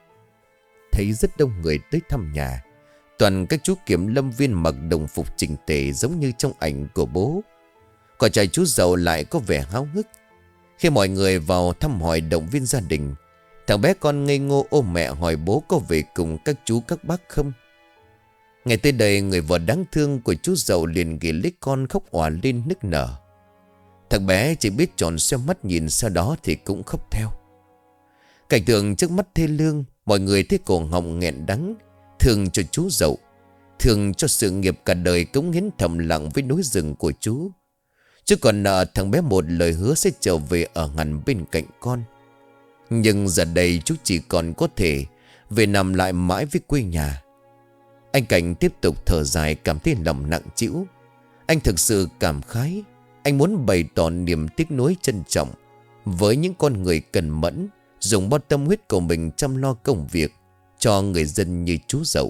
Thấy rất đông người tới thăm nhà. Toàn các chú kiểm lâm viên mặc đồng phục chỉnh tề giống như trong ảnh của bố. Còn trai chú Dậu lại có vẻ háo hức. Khi mọi người vào thăm hỏi động viên gia đình, thằng bé con ngây ngô ôm mẹ hỏi bố có về cùng các chú các bác không. Ngày tới đây, người vợ đáng thương của chú Dậu liền ghé lấy con khóc òa lên nức nở. Thằng bé chỉ biết tròn xoe mắt nhìn, sau đó thì cũng khóc theo. Cảnh tượng trước mắt thê lương, mọi người thấy cổ họng nghẹn đắng, thương cho chú Dậu, thương cho sự nghiệp cả đời cống hiến thầm lặng với núi rừng của chú. Chứ còn nợ thằng bé một lời hứa sẽ trở về ở hẳn bên cạnh con. Nhưng giờ đây chú chỉ còn có thể về nằm lại mãi với quê nhà. Anh Cảnh tiếp tục thở dài, cảm thấy lòng nặng trĩu. Anh thực sự cảm khái. Anh muốn bày tỏ niềm tiếc nuối trân trọng với những con người cần mẫn, dùng bao tâm huyết của mình chăm lo công việc cho người dân như chú Dậu.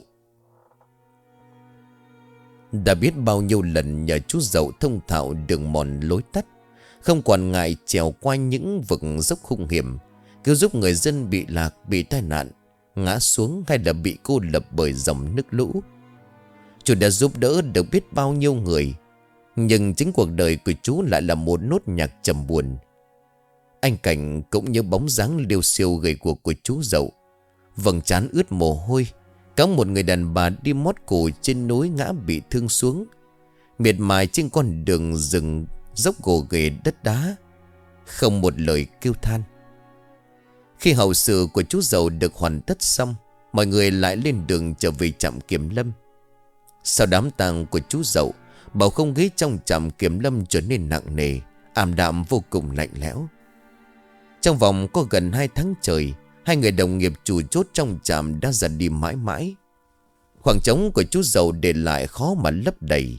Đã biết bao nhiêu lần nhờ chú Dậu thông thạo đường mòn lối tắt, không quản ngại trèo qua những vực dốc hung hiểm, cứu giúp người dân bị lạc, bị tai nạn, ngã xuống hay là bị cô lập bởi dòng nước lũ. Chú đã giúp đỡ được biết bao nhiêu người, nhưng chính cuộc đời của chú lại là một nốt nhạc trầm buồn. Anh Cảnh cũng như bóng dáng liêu xiêu gầy guộc của chú Dậu, vầng trán ướt mồ hôi, cõng một người đàn bà đi mót cổ trên núi ngã bị thương xuống, miệt mài trên con đường rừng dốc gồ ghề đất đá, không một lời kêu than. Khi hậu sự của chú Dậu được hoàn tất xong, mọi người lại lên đường trở về trạm kiểm lâm. Sau đám tang của chú Dậu, bầu không khí trong trạm kiểm lâm trở nên nặng nề, ảm đạm vô cùng lạnh lẽo. Trong vòng có gần hai tháng trời, hai người đồng nghiệp chủ chốt trong trạm đã dần đi mãi mãi. Khoảng trống của chú Dậu để lại khó mà lấp đầy.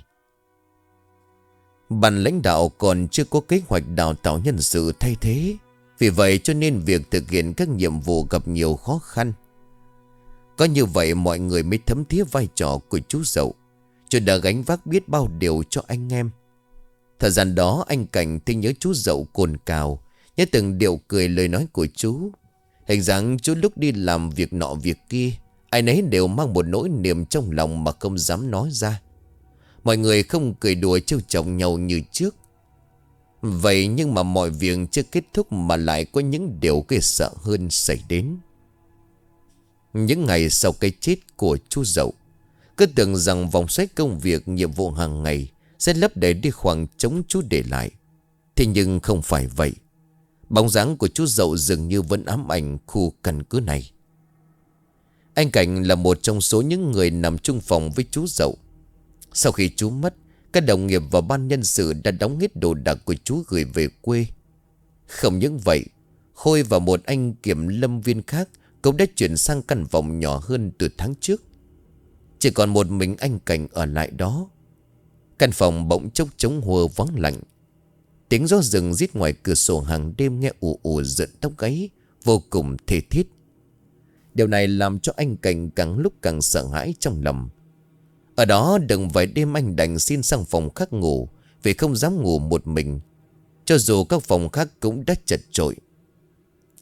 Ban lãnh đạo còn chưa có kế hoạch đào tạo nhân sự thay thế, vì vậy cho nên việc thực hiện các nhiệm vụ gặp nhiều khó khăn. Có như vậy mọi người mới thấm thía vai trò của chú Dậu. Chú đã gánh vác biết bao điều cho anh em. Thời gian đó anh Cảnh thấy nhớ chú Dậu cồn cào, nhớ từng điệu cười lời nói của chú. Hình dáng chú lúc đi làm việc nọ việc kia, ai nấy đều mang một nỗi niềm trong lòng mà không dám nói ra. Mọi người không cười đùa trêu chọc nhau như trước. Vậy nhưng mà mọi việc chưa kết thúc mà lại có những điều ghê sợ hơn xảy đến. Những ngày sau cái chết của chú Dậu, cứ tưởng rằng vòng xoáy công việc, nhiệm vụ hàng ngày sẽ lấp đầy đi khoảng trống chú để lại. Thế nhưng không phải vậy. Bóng dáng của chú Dậu dường như vẫn ám ảnh khu căn cứ này. Anh Cảnh là một trong số những người nằm chung phòng với chú Dậu. Sau khi chú mất, các đồng nghiệp và ban nhân sự đã đóng hết đồ đạc của chú gửi về quê. Không những vậy, Khôi và một anh kiểm lâm viên khác cũng đã chuyển sang căn phòng nhỏ hơn từ tháng trước. Chỉ còn một mình anh Cảnh ở lại đó. Căn phòng bỗng chốc trống huơ vắng lạnh. Tiếng gió rừng rít ngoài cửa sổ hàng đêm nghe ù ù giận tóc gáy, vô cùng thê thiết. Điều này làm cho anh Cảnh càng lúc càng sợ hãi trong lòng. Ở đó đừng vài đêm anh đành xin sang phòng khác ngủ, vì không dám ngủ một mình, cho dù các phòng khác cũng đã chật chội.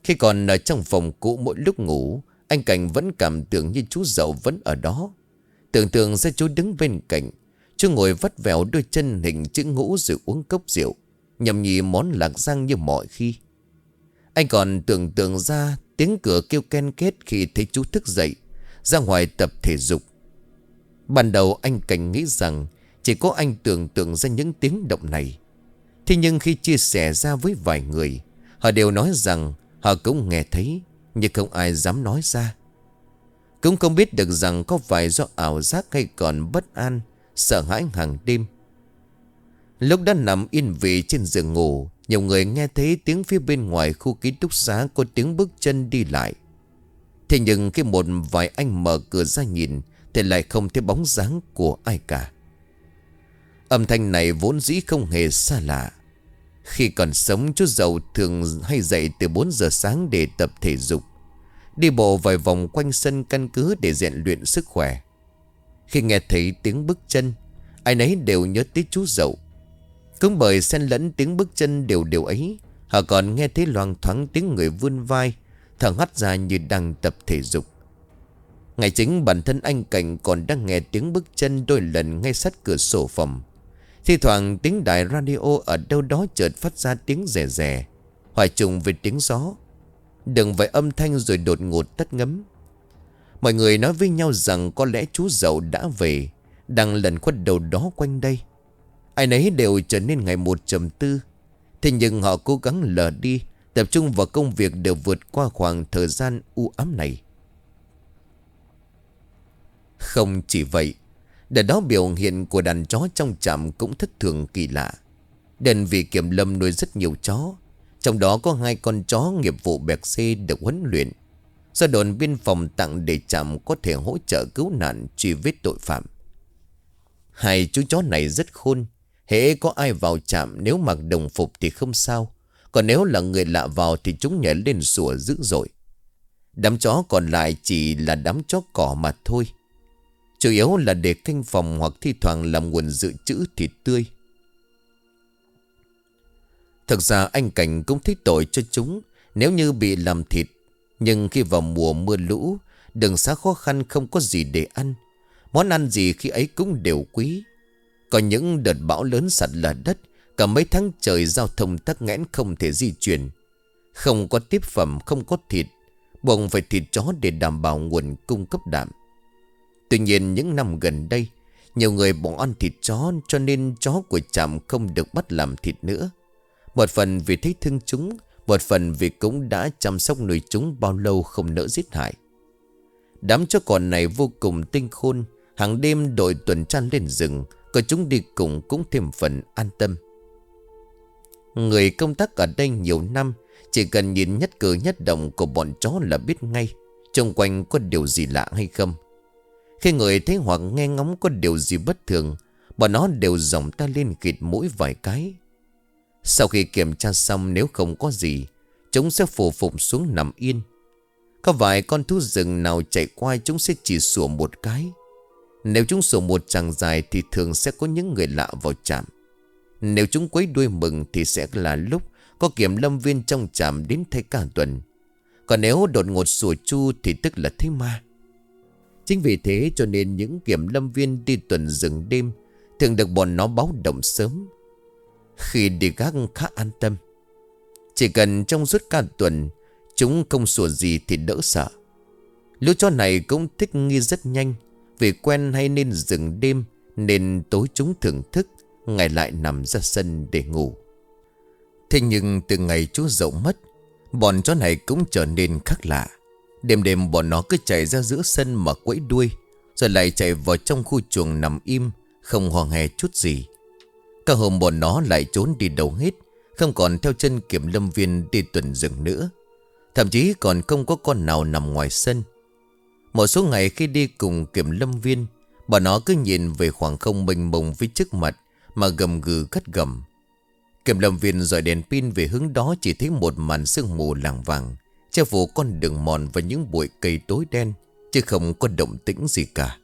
Khi còn ở trong phòng cũ, mỗi lúc ngủ, anh Cảnh vẫn cảm tưởng như chú Dậu vẫn ở đó. Tưởng tượng ra chú đứng bên cạnh, chú ngồi vắt vẻo đôi chân hình chữ ngũ rồi uống cốc rượu, nhâm nhi món lạc rang như mọi khi. Anh còn tưởng tượng ra tiếng cửa kêu ken két khi thấy chú thức dậy ra ngoài tập thể dục. Ban đầu anh Cảnh nghĩ rằng chỉ có anh tưởng tượng ra những tiếng động này. Thế nhưng khi chia sẻ ra với vài người, họ đều nói rằng họ cũng nghe thấy, nhưng không ai dám nói ra. Cũng không biết được rằng có phải do ảo giác hay còn bất an, sợ hãi hàng đêm. Lúc đã nằm yên vị trên giường ngủ, nhiều người nghe thấy tiếng phía bên ngoài khu ký túc xá có tiếng bước chân đi lại. Thế nhưng khi một vài anh mở cửa ra nhìn thì lại không thấy bóng dáng của ai cả. Âm thanh này vốn dĩ không hề xa lạ. Khi còn sống, chú Dậu thường hay dậy từ bốn giờ sáng để tập thể dục, đi bộ vài vòng quanh sân căn cứ để rèn luyện sức khỏe. Khi nghe thấy tiếng bước chân, ai nấy đều nhớ tới chú Dậu. Cũng bởi xen lẫn tiếng bước chân đều đều ấy, họ còn nghe thấy loang thoáng tiếng người vươn vai, thở hắt ra như đang tập thể dục. Ngày chính bản thân anh Cảnh còn đang nghe tiếng bước chân đôi lần ngay sát cửa sổ phòng. Thi thoảng tiếng đài radio ở đâu đó chợt phát ra tiếng rè rè, hòa trùng với tiếng gió. Đừng vậy âm thanh rồi đột ngột tắt ngấm. Mọi người nói với nhau rằng có lẽ chú Dậu đã về, đang lần khuất đầu đó quanh đây. Ai nấy đều trở nên ngày một trầm tư. Thế nhưng họ cố gắng lờ đi, tập trung vào công việc để vượt qua khoảng thời gian u ám này. Không chỉ vậy, để đó biểu hiện của đàn chó trong trạm cũng thất thường kỳ lạ. Đơn vị kiểm lâm nuôi rất nhiều chó, trong đó có hai con chó nghiệp vụ bẹc xê được huấn luyện do đồn biên phòng tặng để trạm có thể hỗ trợ cứu nạn truy vết tội phạm. Hai chú chó này rất khôn. Hễ có ai vào trạm, nếu mặc đồng phục thì không sao, còn nếu là người lạ vào thì chúng nhảy lên sủa dữ dội. Đám chó còn lại chỉ là đám chó cỏ mà thôi, chủ yếu là để canh phòng hoặc thi thoảng làm nguồn dự trữ thịt tươi. Thực ra anh Cảnh cũng thích tội cho chúng nếu như bị làm thịt. Nhưng khi vào mùa mưa lũ, đường xá khó khăn, không có gì để ăn, món ăn gì khi ấy cũng đều quý. Có những đợt bão lớn sạt lở đất, cả mấy tháng trời giao thông tắc nghẽn không thể di chuyển. Không có tiếp phẩm, không có thịt, buộc phải thịt chó để đảm bảo nguồn cung cấp đạm. Tuy nhiên những năm gần đây, nhiều người bỏ ăn thịt chó, cho nên chó của trạm không được bắt làm thịt nữa. Một phần vì thấy thương chúng, một phần vì cũng đã chăm sóc nuôi chúng bao lâu không nỡ giết hại. Đám chó con này vô cùng tinh khôn, hàng đêm đội tuần tra lên rừng, có chúng đi cùng cũng thêm phần an tâm. Người công tác ở đây nhiều năm, chỉ cần nhìn nhất cử nhất động của bọn chó là biết ngay xung quanh có điều gì lạ hay không. Khi người thấy hoặc nghe ngóng có điều gì bất thường, bọn nó đều giòng ta lên khịt mũi vài cái. Sau khi kiểm tra xong, nếu không có gì, chúng sẽ phủ phục xuống nằm yên. Có vài con thú rừng nào chạy qua, chúng sẽ chỉ sủa một cái. Nếu chúng sủa một tràng dài thì thường sẽ có những người lạ vào trạm. Nếu chúng quấy đuôi mừng thì sẽ là lúc có kiểm lâm viên trong trạm đến thay cả tuần. Còn nếu đột ngột sủa chu thì tức là thấy ma. Chính vì thế cho nên những kiểm lâm viên đi tuần rừng đêm thường được bọn nó báo động sớm. Khi đi gác khá an tâm, chỉ cần trong suốt cả tuần chúng không sủa gì thì đỡ sợ. Lũ chó này cũng thích nghi rất nhanh, vì quen hay nên rừng đêm nên tối chúng thưởng thức, ngày lại nằm ra sân để ngủ. Thế nhưng từ ngày chú Dậu mất, bọn chó này cũng trở nên khác lạ. Đêm đêm bọn nó cứ chạy ra giữa sân mà quẫy đuôi, rồi lại chạy vào trong khu chuồng nằm im, không hoang hè chút gì. Cả hôm bọn nó lại trốn đi đâu hết, không còn theo chân kiểm lâm viên đi tuần rừng nữa. Thậm chí còn không có con nào nằm ngoài sân. Một số ngày khi đi cùng kiểm lâm viên, bọn nó cứ nhìn về khoảng không mênh mông phía trước mặt mà gầm gừ cất gầm. Kiểm lâm viên dọi đèn pin về hướng đó, chỉ thấy một màn sương mù làng vàng che phủ con đường mòn và những bụi cây tối đen, chứ không có động tĩnh gì cả.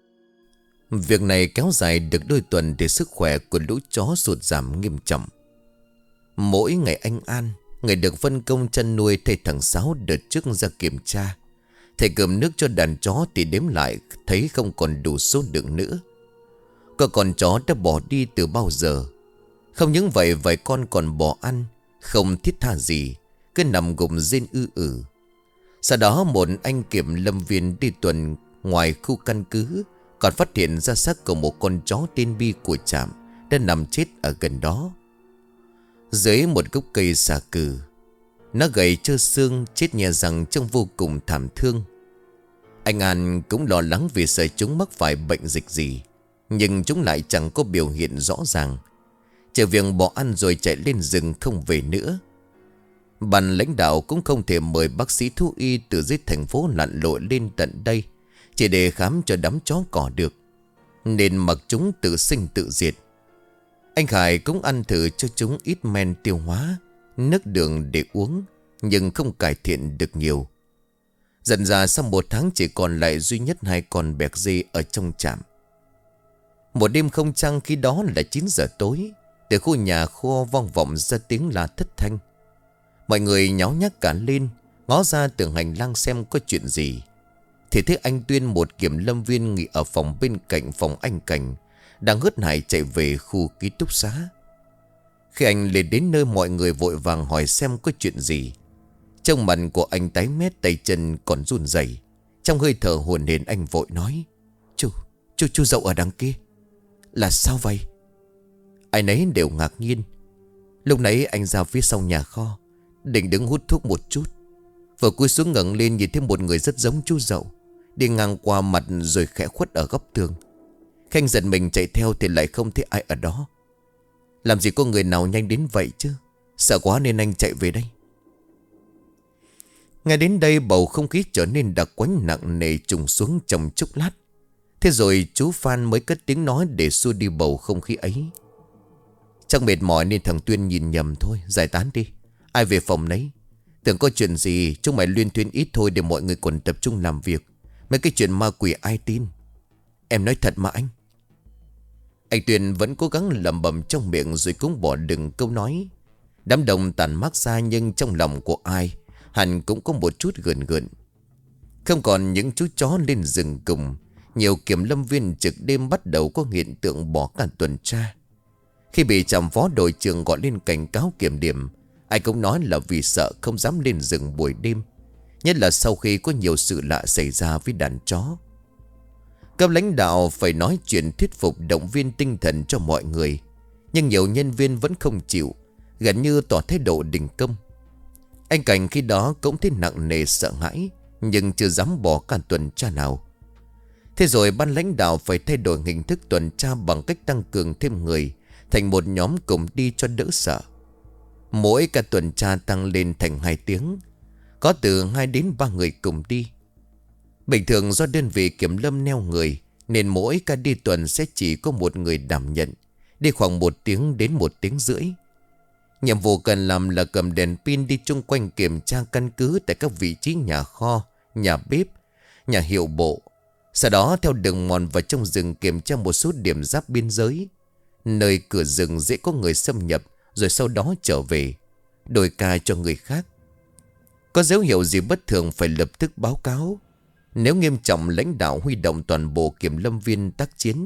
Việc này kéo dài được đôi tuần thì sức khỏe của lũ chó sụt giảm nghiêm trọng. Mỗi ngày anh An, người được phân công chăn nuôi thầy thằng Sáu đợt trước ra kiểm tra. Thầy cơm nước cho đàn chó thì đếm lại thấy không còn đủ số lượng nữa. Có con chó đã bỏ đi từ bao giờ. Không những vậy vài con còn bỏ ăn, không thiết tha gì, cứ nằm gục rên ư ử. Sau đó một anh kiểm lâm viên đi tuần ngoài khu căn cứ còn phát hiện ra xác của một con chó tên Bi của trạm đã nằm chết ở gần đó. Dưới một gốc cây xà cừ, nó gầy trơ xương, chết nhè rằng trông vô cùng thảm thương. Anh An cũng lo lắng vì sợ chúng mắc phải bệnh dịch gì, nhưng chúng lại chẳng có biểu hiện rõ ràng. Chờ việc bỏ ăn rồi chạy lên rừng không về nữa. Ban lãnh đạo cũng không thể mời bác sĩ thú y từ dưới thành phố lặn lội lên tận đây chỉ để khám cho đám chó cỏ được, nên mặc chúng tự sinh tự diệt. Anh Khải cũng ăn thử cho chúng ít men tiêu hóa, nước đường để uống, nhưng không cải thiện được nhiều. Dần ra sau một tháng chỉ còn lại duy nhất hai con bẹc dê ở trong trạm. Một đêm không trăng, khi đó là chín giờ tối, từ khu nhà kho vang vọng ra tiếng la thất thanh. Mọi người nháo nhác cả lên, ngó ra tường hành lang xem có chuyện gì. Thì thấy anh Tuyên, một kiểm lâm viên nghỉ ở phòng bên cạnh phòng anh Cảnh, đang hớt hải chạy về khu ký túc xá. Khi anh lên đến nơi, mọi người vội vàng hỏi xem có chuyện gì. Trong mặt của anh tái mét, tay chân còn run rẩy. Trong hơi thở hồn hển, anh vội nói: Chú, chú, chú Dậu ở đằng kia. Là sao vậy? Ai nấy đều ngạc nhiên. Lúc nãy anh ra phía sau nhà kho, định đứng hút thuốc một chút, vừa cúi xuống ngẩng lên nhìn thấy một người rất giống chú Dậu đi ngang qua mặt rồi khẽ khuất ở góc tường. Khanh giật mình chạy theo thì lại không thấy ai ở đó. Làm gì có người nào nhanh đến vậy chứ. Sợ quá nên anh chạy về đây. Ngay đến đây bầu không khí trở nên đặc quánh nặng nề trùng xuống trong chốc lát. Thế rồi chú Phan mới cất tiếng nói để xua đi bầu không khí ấy: Chắc mệt mỏi nên thằng Tuyên nhìn nhầm thôi, giải tán đi, ai về phòng nấy. Tưởng có chuyện gì chúng mày luyên thuyên ít thôi để mọi người còn tập trung làm việc. Mấy cái chuyện ma quỷ ai tin. Em nói thật mà anh. Anh Tuyên vẫn cố gắng lẩm bẩm trong miệng rồi cũng bỏ đừng câu nói. Đám đông tàn mát ra, nhưng trong lòng của ai hẳn cũng có một chút gợn gợn. Không còn những chú chó lên rừng cùng, nhiều kiểm lâm viên trực đêm bắt đầu có hiện tượng bỏ cả tuần tra. Khi bị trạm phó đội trưởng gọi lên cảnh cáo kiểm điểm, ai cũng nói là vì sợ không dám lên rừng buổi đêm, nhất là sau khi có nhiều sự lạ xảy ra với đàn chó. Cấp lãnh đạo phải nói chuyện thuyết phục động viên tinh thần cho mọi người, nhưng nhiều nhân viên vẫn không chịu, gần như tỏ thái độ đình công. Anh Cảnh khi đó cũng thấy nặng nề sợ hãi, nhưng chưa dám bỏ cả tuần tra nào. Thế rồi ban lãnh đạo phải thay đổi hình thức tuần tra bằng cách tăng cường thêm người thành một nhóm cùng đi cho đỡ sợ. Mỗi cả tuần tra tăng lên thành hai tiếng, có từ hai đến ba người cùng đi. Bình thường do đơn vị kiểm lâm neo người, nên mỗi ca đi tuần sẽ chỉ có một người đảm nhận, đi khoảng một tiếng đến một tiếng rưỡi. Nhiệm vụ cần làm là cầm đèn pin đi chung quanh kiểm tra căn cứ tại các vị trí nhà kho, nhà bếp, nhà hiệu bộ. Sau đó theo đường mòn vào trong rừng kiểm tra một số điểm giáp biên giới, nơi cửa rừng dễ có người xâm nhập, rồi sau đó trở về, đổi ca cho người khác. Có dấu hiệu gì bất thường phải lập tức báo cáo. Nếu nghiêm trọng, lãnh đạo huy động toàn bộ kiểm lâm viên tác chiến.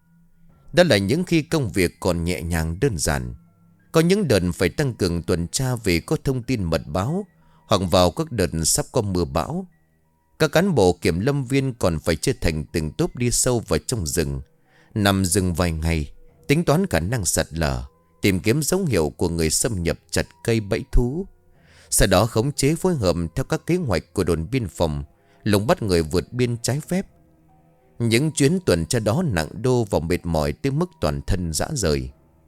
Đó là những khi công việc còn nhẹ nhàng đơn giản. Có những đợt phải tăng cường tuần tra vì có thông tin mật báo, hoặc vào các đợt sắp có mưa bão. Các cán bộ kiểm lâm viên còn phải chia thành từng tốp đi sâu vào trong rừng, nằm rừng vài ngày, tính toán khả năng sạt lở, tìm kiếm dấu hiệu của người xâm nhập, chặt cây bẫy thú. Sau đó khống chế phối hợp theo các kế hoạch của đồn biên phòng, lùng bắt người vượt biên trái phép. Những chuyến tuần tra đó nặng đô và mệt mỏi tới mức toàn thân rã rời.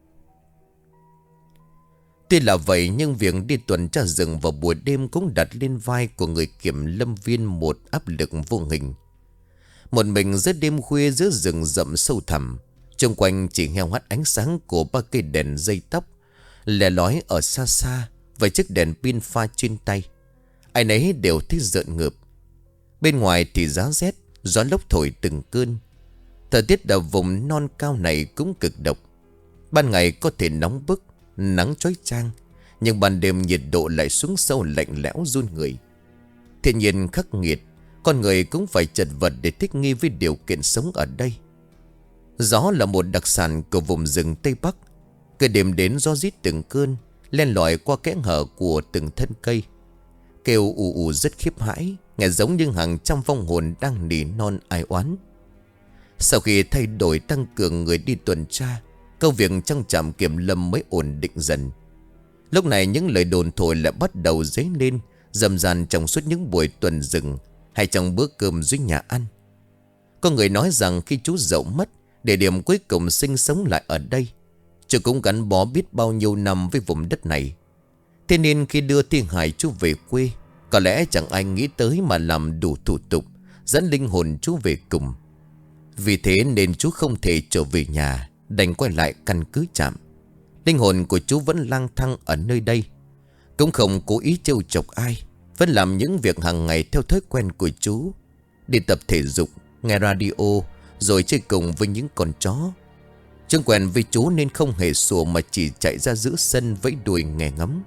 Tuy là vậy, nhưng việc đi tuần tra rừng vào buổi đêm cũng đặt lên vai của người kiểm lâm viên một áp lực vô hình. Một mình giữa đêm khuya giữa rừng rậm sâu thẳm, xung quanh chỉ heo hắt ánh sáng của ba cây đèn dây tóc lẻ lói ở xa xa và chiếc đèn pin pha trên tay. Ai nấy đều thấy rợn ngợp. Bên ngoài thì giá rét, gió lốc thổi từng cơn. Thời tiết ở vùng non cao này cũng cực độc. Ban ngày có thể nóng bức, nắng chói chang, Nhưng ban đêm nhiệt độ lại xuống sâu lạnh lẽo run người. Thiên nhiên khắc nghiệt, con người cũng phải chật vật để thích nghi với điều kiện sống ở đây. Gió là một đặc sản của vùng rừng Tây Bắc. Cứ đêm đến gió rít từng cơn, len lỏi qua kẽ hở của từng thân cây, kêu ù ù rất khiếp hãi, nghe giống như hàng trăm vong hồn đang nỉ non ai oán. Sau khi thay đổi tăng cường người đi tuần tra, công việc trong trạm kiểm lâm mới ổn định dần. Lúc này những lời đồn thổi lại bắt đầu dấy lên, rầm ràn trong suốt những buổi tuần rừng hay trong bữa cơm dưới nhà ăn. Có người nói rằng khi chú Dậu mất, địa điểm cuối cùng sinh sống lại ở đây. Chú cũng gắn bó biết bao nhiêu năm với vùng đất này. Thế nên khi đưa thi hài chú về quê, có lẽ chẳng ai nghĩ tới mà làm đủ thủ tục dẫn linh hồn chú về cùng. Vì thế nên chú không thể trở về nhà, đành quay lại căn cứ trạm. Linh hồn của chú vẫn lang thang ở nơi đây, cũng không cố ý trêu chọc ai, vẫn làm những việc hàng ngày theo thói quen của chú. Đi tập thể dục, nghe radio, rồi chơi cùng với những con chó. Chúng quen với chú nên không hề sủa mà chỉ chạy ra giữa sân vẫy đuôi nghe ngắm.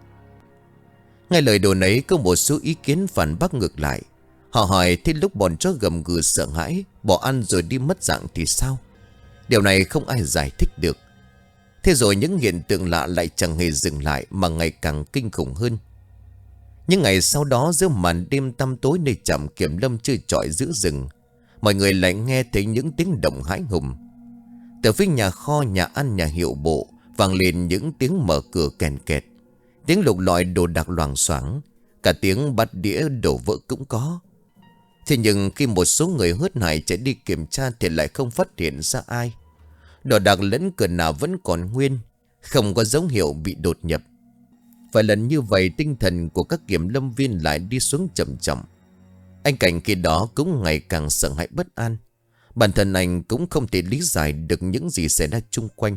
Ngay lời đồn ấy có một số ý kiến phản bác ngược lại. Họ hỏi thế lúc bọn chó gầm gừ sợ hãi, bỏ ăn rồi đi mất dạng thì sao? Điều này không ai giải thích được. Thế rồi những hiện tượng lạ lại chẳng hề dừng lại mà ngày càng kinh khủng hơn. Những ngày sau đó giữa màn đêm tăm tối nơi trạm kiểm lâm chơi chọi giữa rừng, mọi người lại nghe thấy những tiếng động hãi hùng. Từ phía nhà kho, nhà ăn, nhà hiệu bộ vang lên những tiếng mở cửa kèn kẹt, tiếng lục lọi đồ đạc loảng xoảng, cả tiếng bát đĩa đổ vỡ cũng có. Thế nhưng khi một số người hớt hải chạy đi kiểm tra thì lại không phát hiện ra ai. Đồ đạc lẫn cửa nào vẫn còn nguyên, không có dấu hiệu bị đột nhập. Vài lần như vậy tinh thần của các kiểm lâm viên lại đi xuống chậm chậm. Anh Cảnh khi đó cũng ngày càng sợ hãi bất an. Bản thân anh cũng không thể lý giải được những gì xảy ra chung quanh.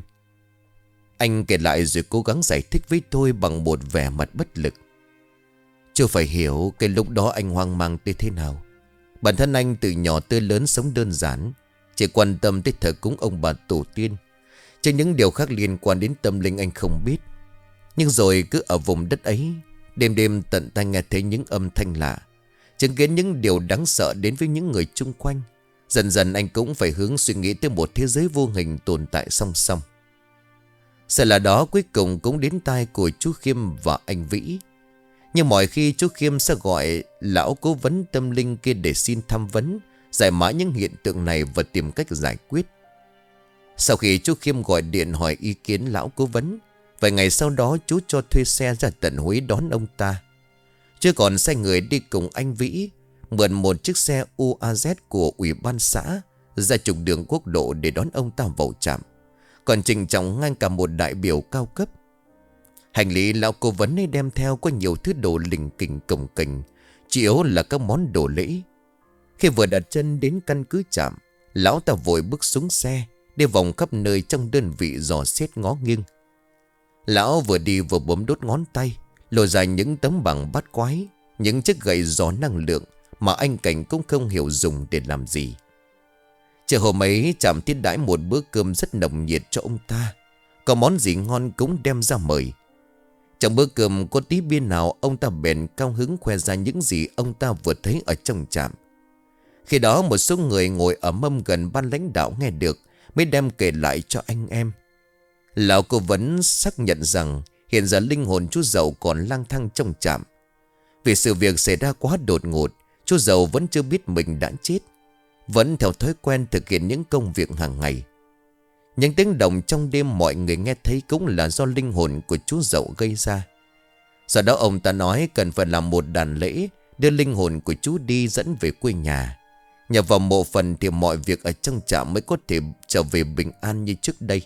Anh kể lại rồi cố gắng giải thích với tôi bằng một vẻ mặt bất lực. Chưa phải hiểu cái lúc đó anh hoang mang tới thế nào. Bản thân anh từ nhỏ tới lớn sống đơn giản, chỉ quan tâm tới thờ cúng ông bà tổ tiên, chứ những điều khác liên quan đến tâm linh anh không biết. Nhưng rồi cứ ở vùng đất ấy, đêm đêm tận tai nghe thấy những âm thanh lạ, chứng kiến những điều đáng sợ đến với những người chung quanh. Dần dần anh cũng phải hướng suy nghĩ tới một thế giới vô hình tồn tại song song. Sợ là đó cuối cùng cũng đến tai của chú Khiêm và anh Vĩ. Nhưng mọi khi chú Khiêm sẽ gọi lão cố vấn tâm linh kia để xin tham vấn, giải mã những hiện tượng này và tìm cách giải quyết. Sau khi chú Khiêm gọi điện hỏi ý kiến lão cố vấn, vài ngày sau đó chú cho thuê xe ra tận Huế đón ông ta. Chứ còn sai người đi cùng anh Vĩ mượn một chiếc xe u a zét của ủy ban xã ra trục đường quốc lộ để đón ông ta vào trạm, còn trịnh trọng ngang cả một đại biểu cao cấp. Hành lý lão cố vấn ấy đem theo có nhiều thứ đồ lình kình cồng kềnh, chủ yếu là các món đồ lễ. Khi vừa đặt chân đến căn cứ trạm, lão ta vội bước xuống xe, đi vòng khắp nơi trong đơn vị dò xét ngó nghiêng. Lão vừa đi vừa bấm đốt ngón tay, lôi ra những tấm bằng bát quái, những chiếc gậy gió năng lượng mà anh Cảnh cũng không hiểu dùng để làm gì. Chiều hôm ấy trạm tiếp đãi một bữa cơm rất nồng nhiệt cho ông ta, có món gì ngon cũng đem ra mời. Trong bữa cơm có tí bia nào, ông ta bèn cao hứng khoe ra những gì ông ta vừa thấy ở trong trạm. Khi đó một số người ngồi ở mâm gần ban lãnh đạo nghe được, mới đem kể lại cho anh em. Lão cố vấn xác nhận rằng hiện giờ linh hồn chú Dậu còn lang thang trong trạm. Vì sự việc xảy ra quá đột ngột, chú Dậu vẫn chưa biết mình đã chết, vẫn theo thói quen thực hiện những công việc hàng ngày. Những tiếng động trong đêm mọi người nghe thấy cũng là do linh hồn của chú Dậu gây ra. Sau đó ông ta nói cần phải làm một đàn lễ đưa linh hồn của chú đi dẫn về quê nhà. Nhờ vào mộ phần thì mọi việc ở trong trạm mới có thể trở về bình an như trước đây.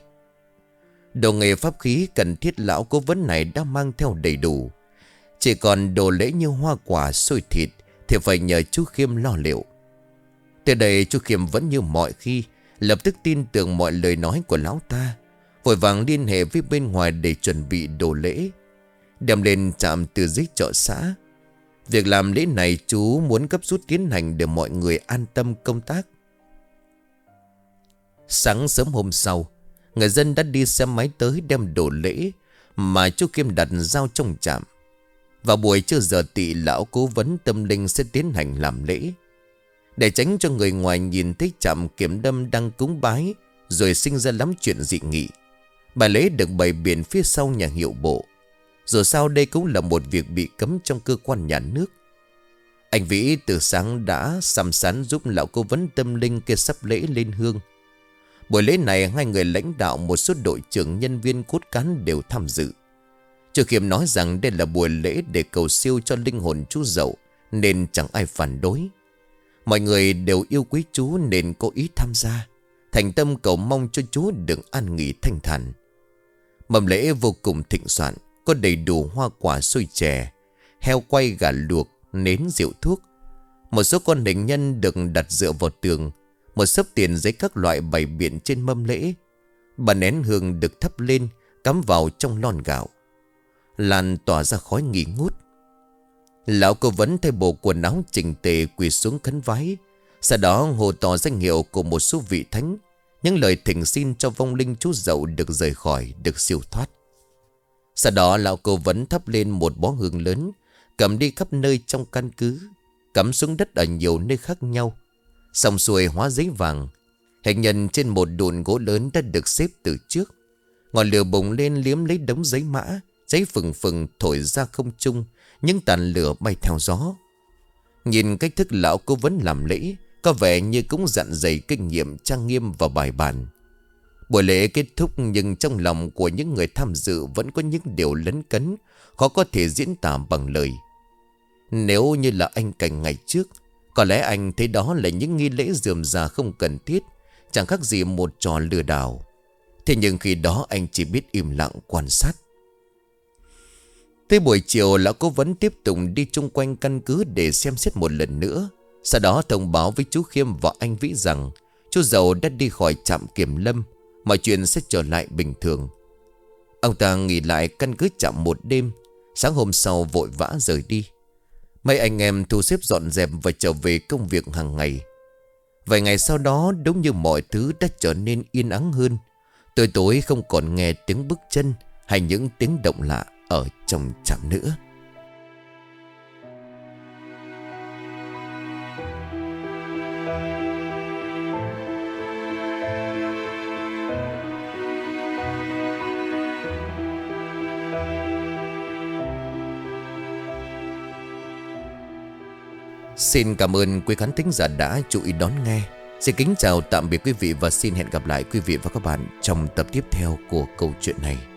Đồ nghề pháp khí cần thiết lão cố vấn này đã mang theo đầy đủ. Chỉ còn đồ lễ như hoa quả, xôi thịt thì phải nhờ chú Khiêm lo liệu. Từ đây chú Khiêm vẫn như mọi khi, lập tức tin tưởng mọi lời nói của lão ta, vội vàng liên hệ với bên ngoài để chuẩn bị đồ lễ, đem lên trạm từ dưới chợ xã. Việc làm lễ này chú muốn gấp rút tiến hành để mọi người an tâm công tác. Sáng sớm hôm sau, người dân đã đi xe máy tới đem đồ lễ mà chú Khiêm đặt giao trong trạm. Vào buổi trưa giờ tỵ, lão cố vấn tâm linh sẽ tiến hành làm lễ. Để tránh cho người ngoài nhìn thấy trạm kiểm đâm đang cúng bái rồi sinh ra lắm chuyện dị nghị, bài lễ được bày biện phía sau nhà hiệu bộ. Dù sao đây cũng là một việc bị cấm trong cơ quan nhà nước. Anh Vĩ từ sáng đã săm sắn giúp lão cố vấn tâm linh kia sắp lễ lên hương. Buổi lễ này hai người lãnh đạo, một số đội trưởng, nhân viên cốt cán đều tham dự. Chú Khiêm nói rằng đây là buổi lễ để cầu siêu cho linh hồn chú Dậu, nên chẳng ai phản đối. Mọi người đều yêu quý chú nên có ý tham gia, thành tâm cầu mong cho chú được an nghỉ thanh thản. Mâm lễ vô cùng thịnh soạn, có đầy đủ hoa quả xôi chè, heo quay, gà luộc, nến, rượu thuốc. Một số con hình nhân được đặt dựa vào tường, một xấp tiền giấy các loại bày biện trên mâm lễ. Bà nén hương được thắp lên, cắm vào trong lon gạo, lan tỏa ra khói nghi ngút. Lão cố vấn thay bộ quần áo chỉnh tề quỳ xuống khấn vái, sau đó hô to danh hiệu của một số vị thánh, những lời thỉnh xin cho vong linh chú Dậu được rời khỏi, được siêu thoát. Sau đó lão cố vấn thắp lên một bó hương lớn, cầm đi khắp nơi trong căn cứ, cắm xuống đất ở nhiều nơi khác nhau. Xong xuôi hóa giấy vàng, hình nhân trên một đùn gỗ lớn đã được xếp từ trước. Ngọn lửa bùng lên liếm lấy đống giấy mã, giấy phừng phừng thổi ra không trung, những tàn lửa bay theo gió. Nhìn cách thức lão cố vấn làm lễ, có vẻ như cũng dặn dày kinh nghiệm trang nghiêm và bài bản. Buổi lễ kết thúc, nhưng trong lòng của những người tham dự vẫn có những điều lấn cấn, khó có thể diễn tả bằng lời. Nếu như là anh Cảnh ngày trước, có lẽ anh thấy đó là những nghi lễ rườm rà không cần thiết, chẳng khác gì một trò lừa đảo. Thế nhưng khi đó anh chỉ biết im lặng quan sát. Tới buổi chiều, lão cố vấn tiếp tục đi chung quanh căn cứ để xem xét một lần nữa. Sau đó thông báo với chú Khiêm và anh Vĩ rằng chú Dậu đã đi khỏi trạm kiểm lâm, mọi chuyện sẽ trở lại bình thường. Ông ta nghỉ lại căn cứ trạm một đêm, sáng hôm sau vội vã rời đi. Mấy anh em thu xếp dọn dẹp và trở về công việc hàng ngày. Vài ngày sau đó, đúng như mọi thứ đã trở nên yên ắng hơn. Tối tối không còn nghe tiếng bước chân hay những tiếng động lạ ở trong trạm nữa. Xin cảm ơn quý khán thính giả đã chú ý đón nghe. Xin kính chào tạm biệt quý vị và xin hẹn gặp lại quý vị và các bạn trong tập tiếp theo của câu chuyện này.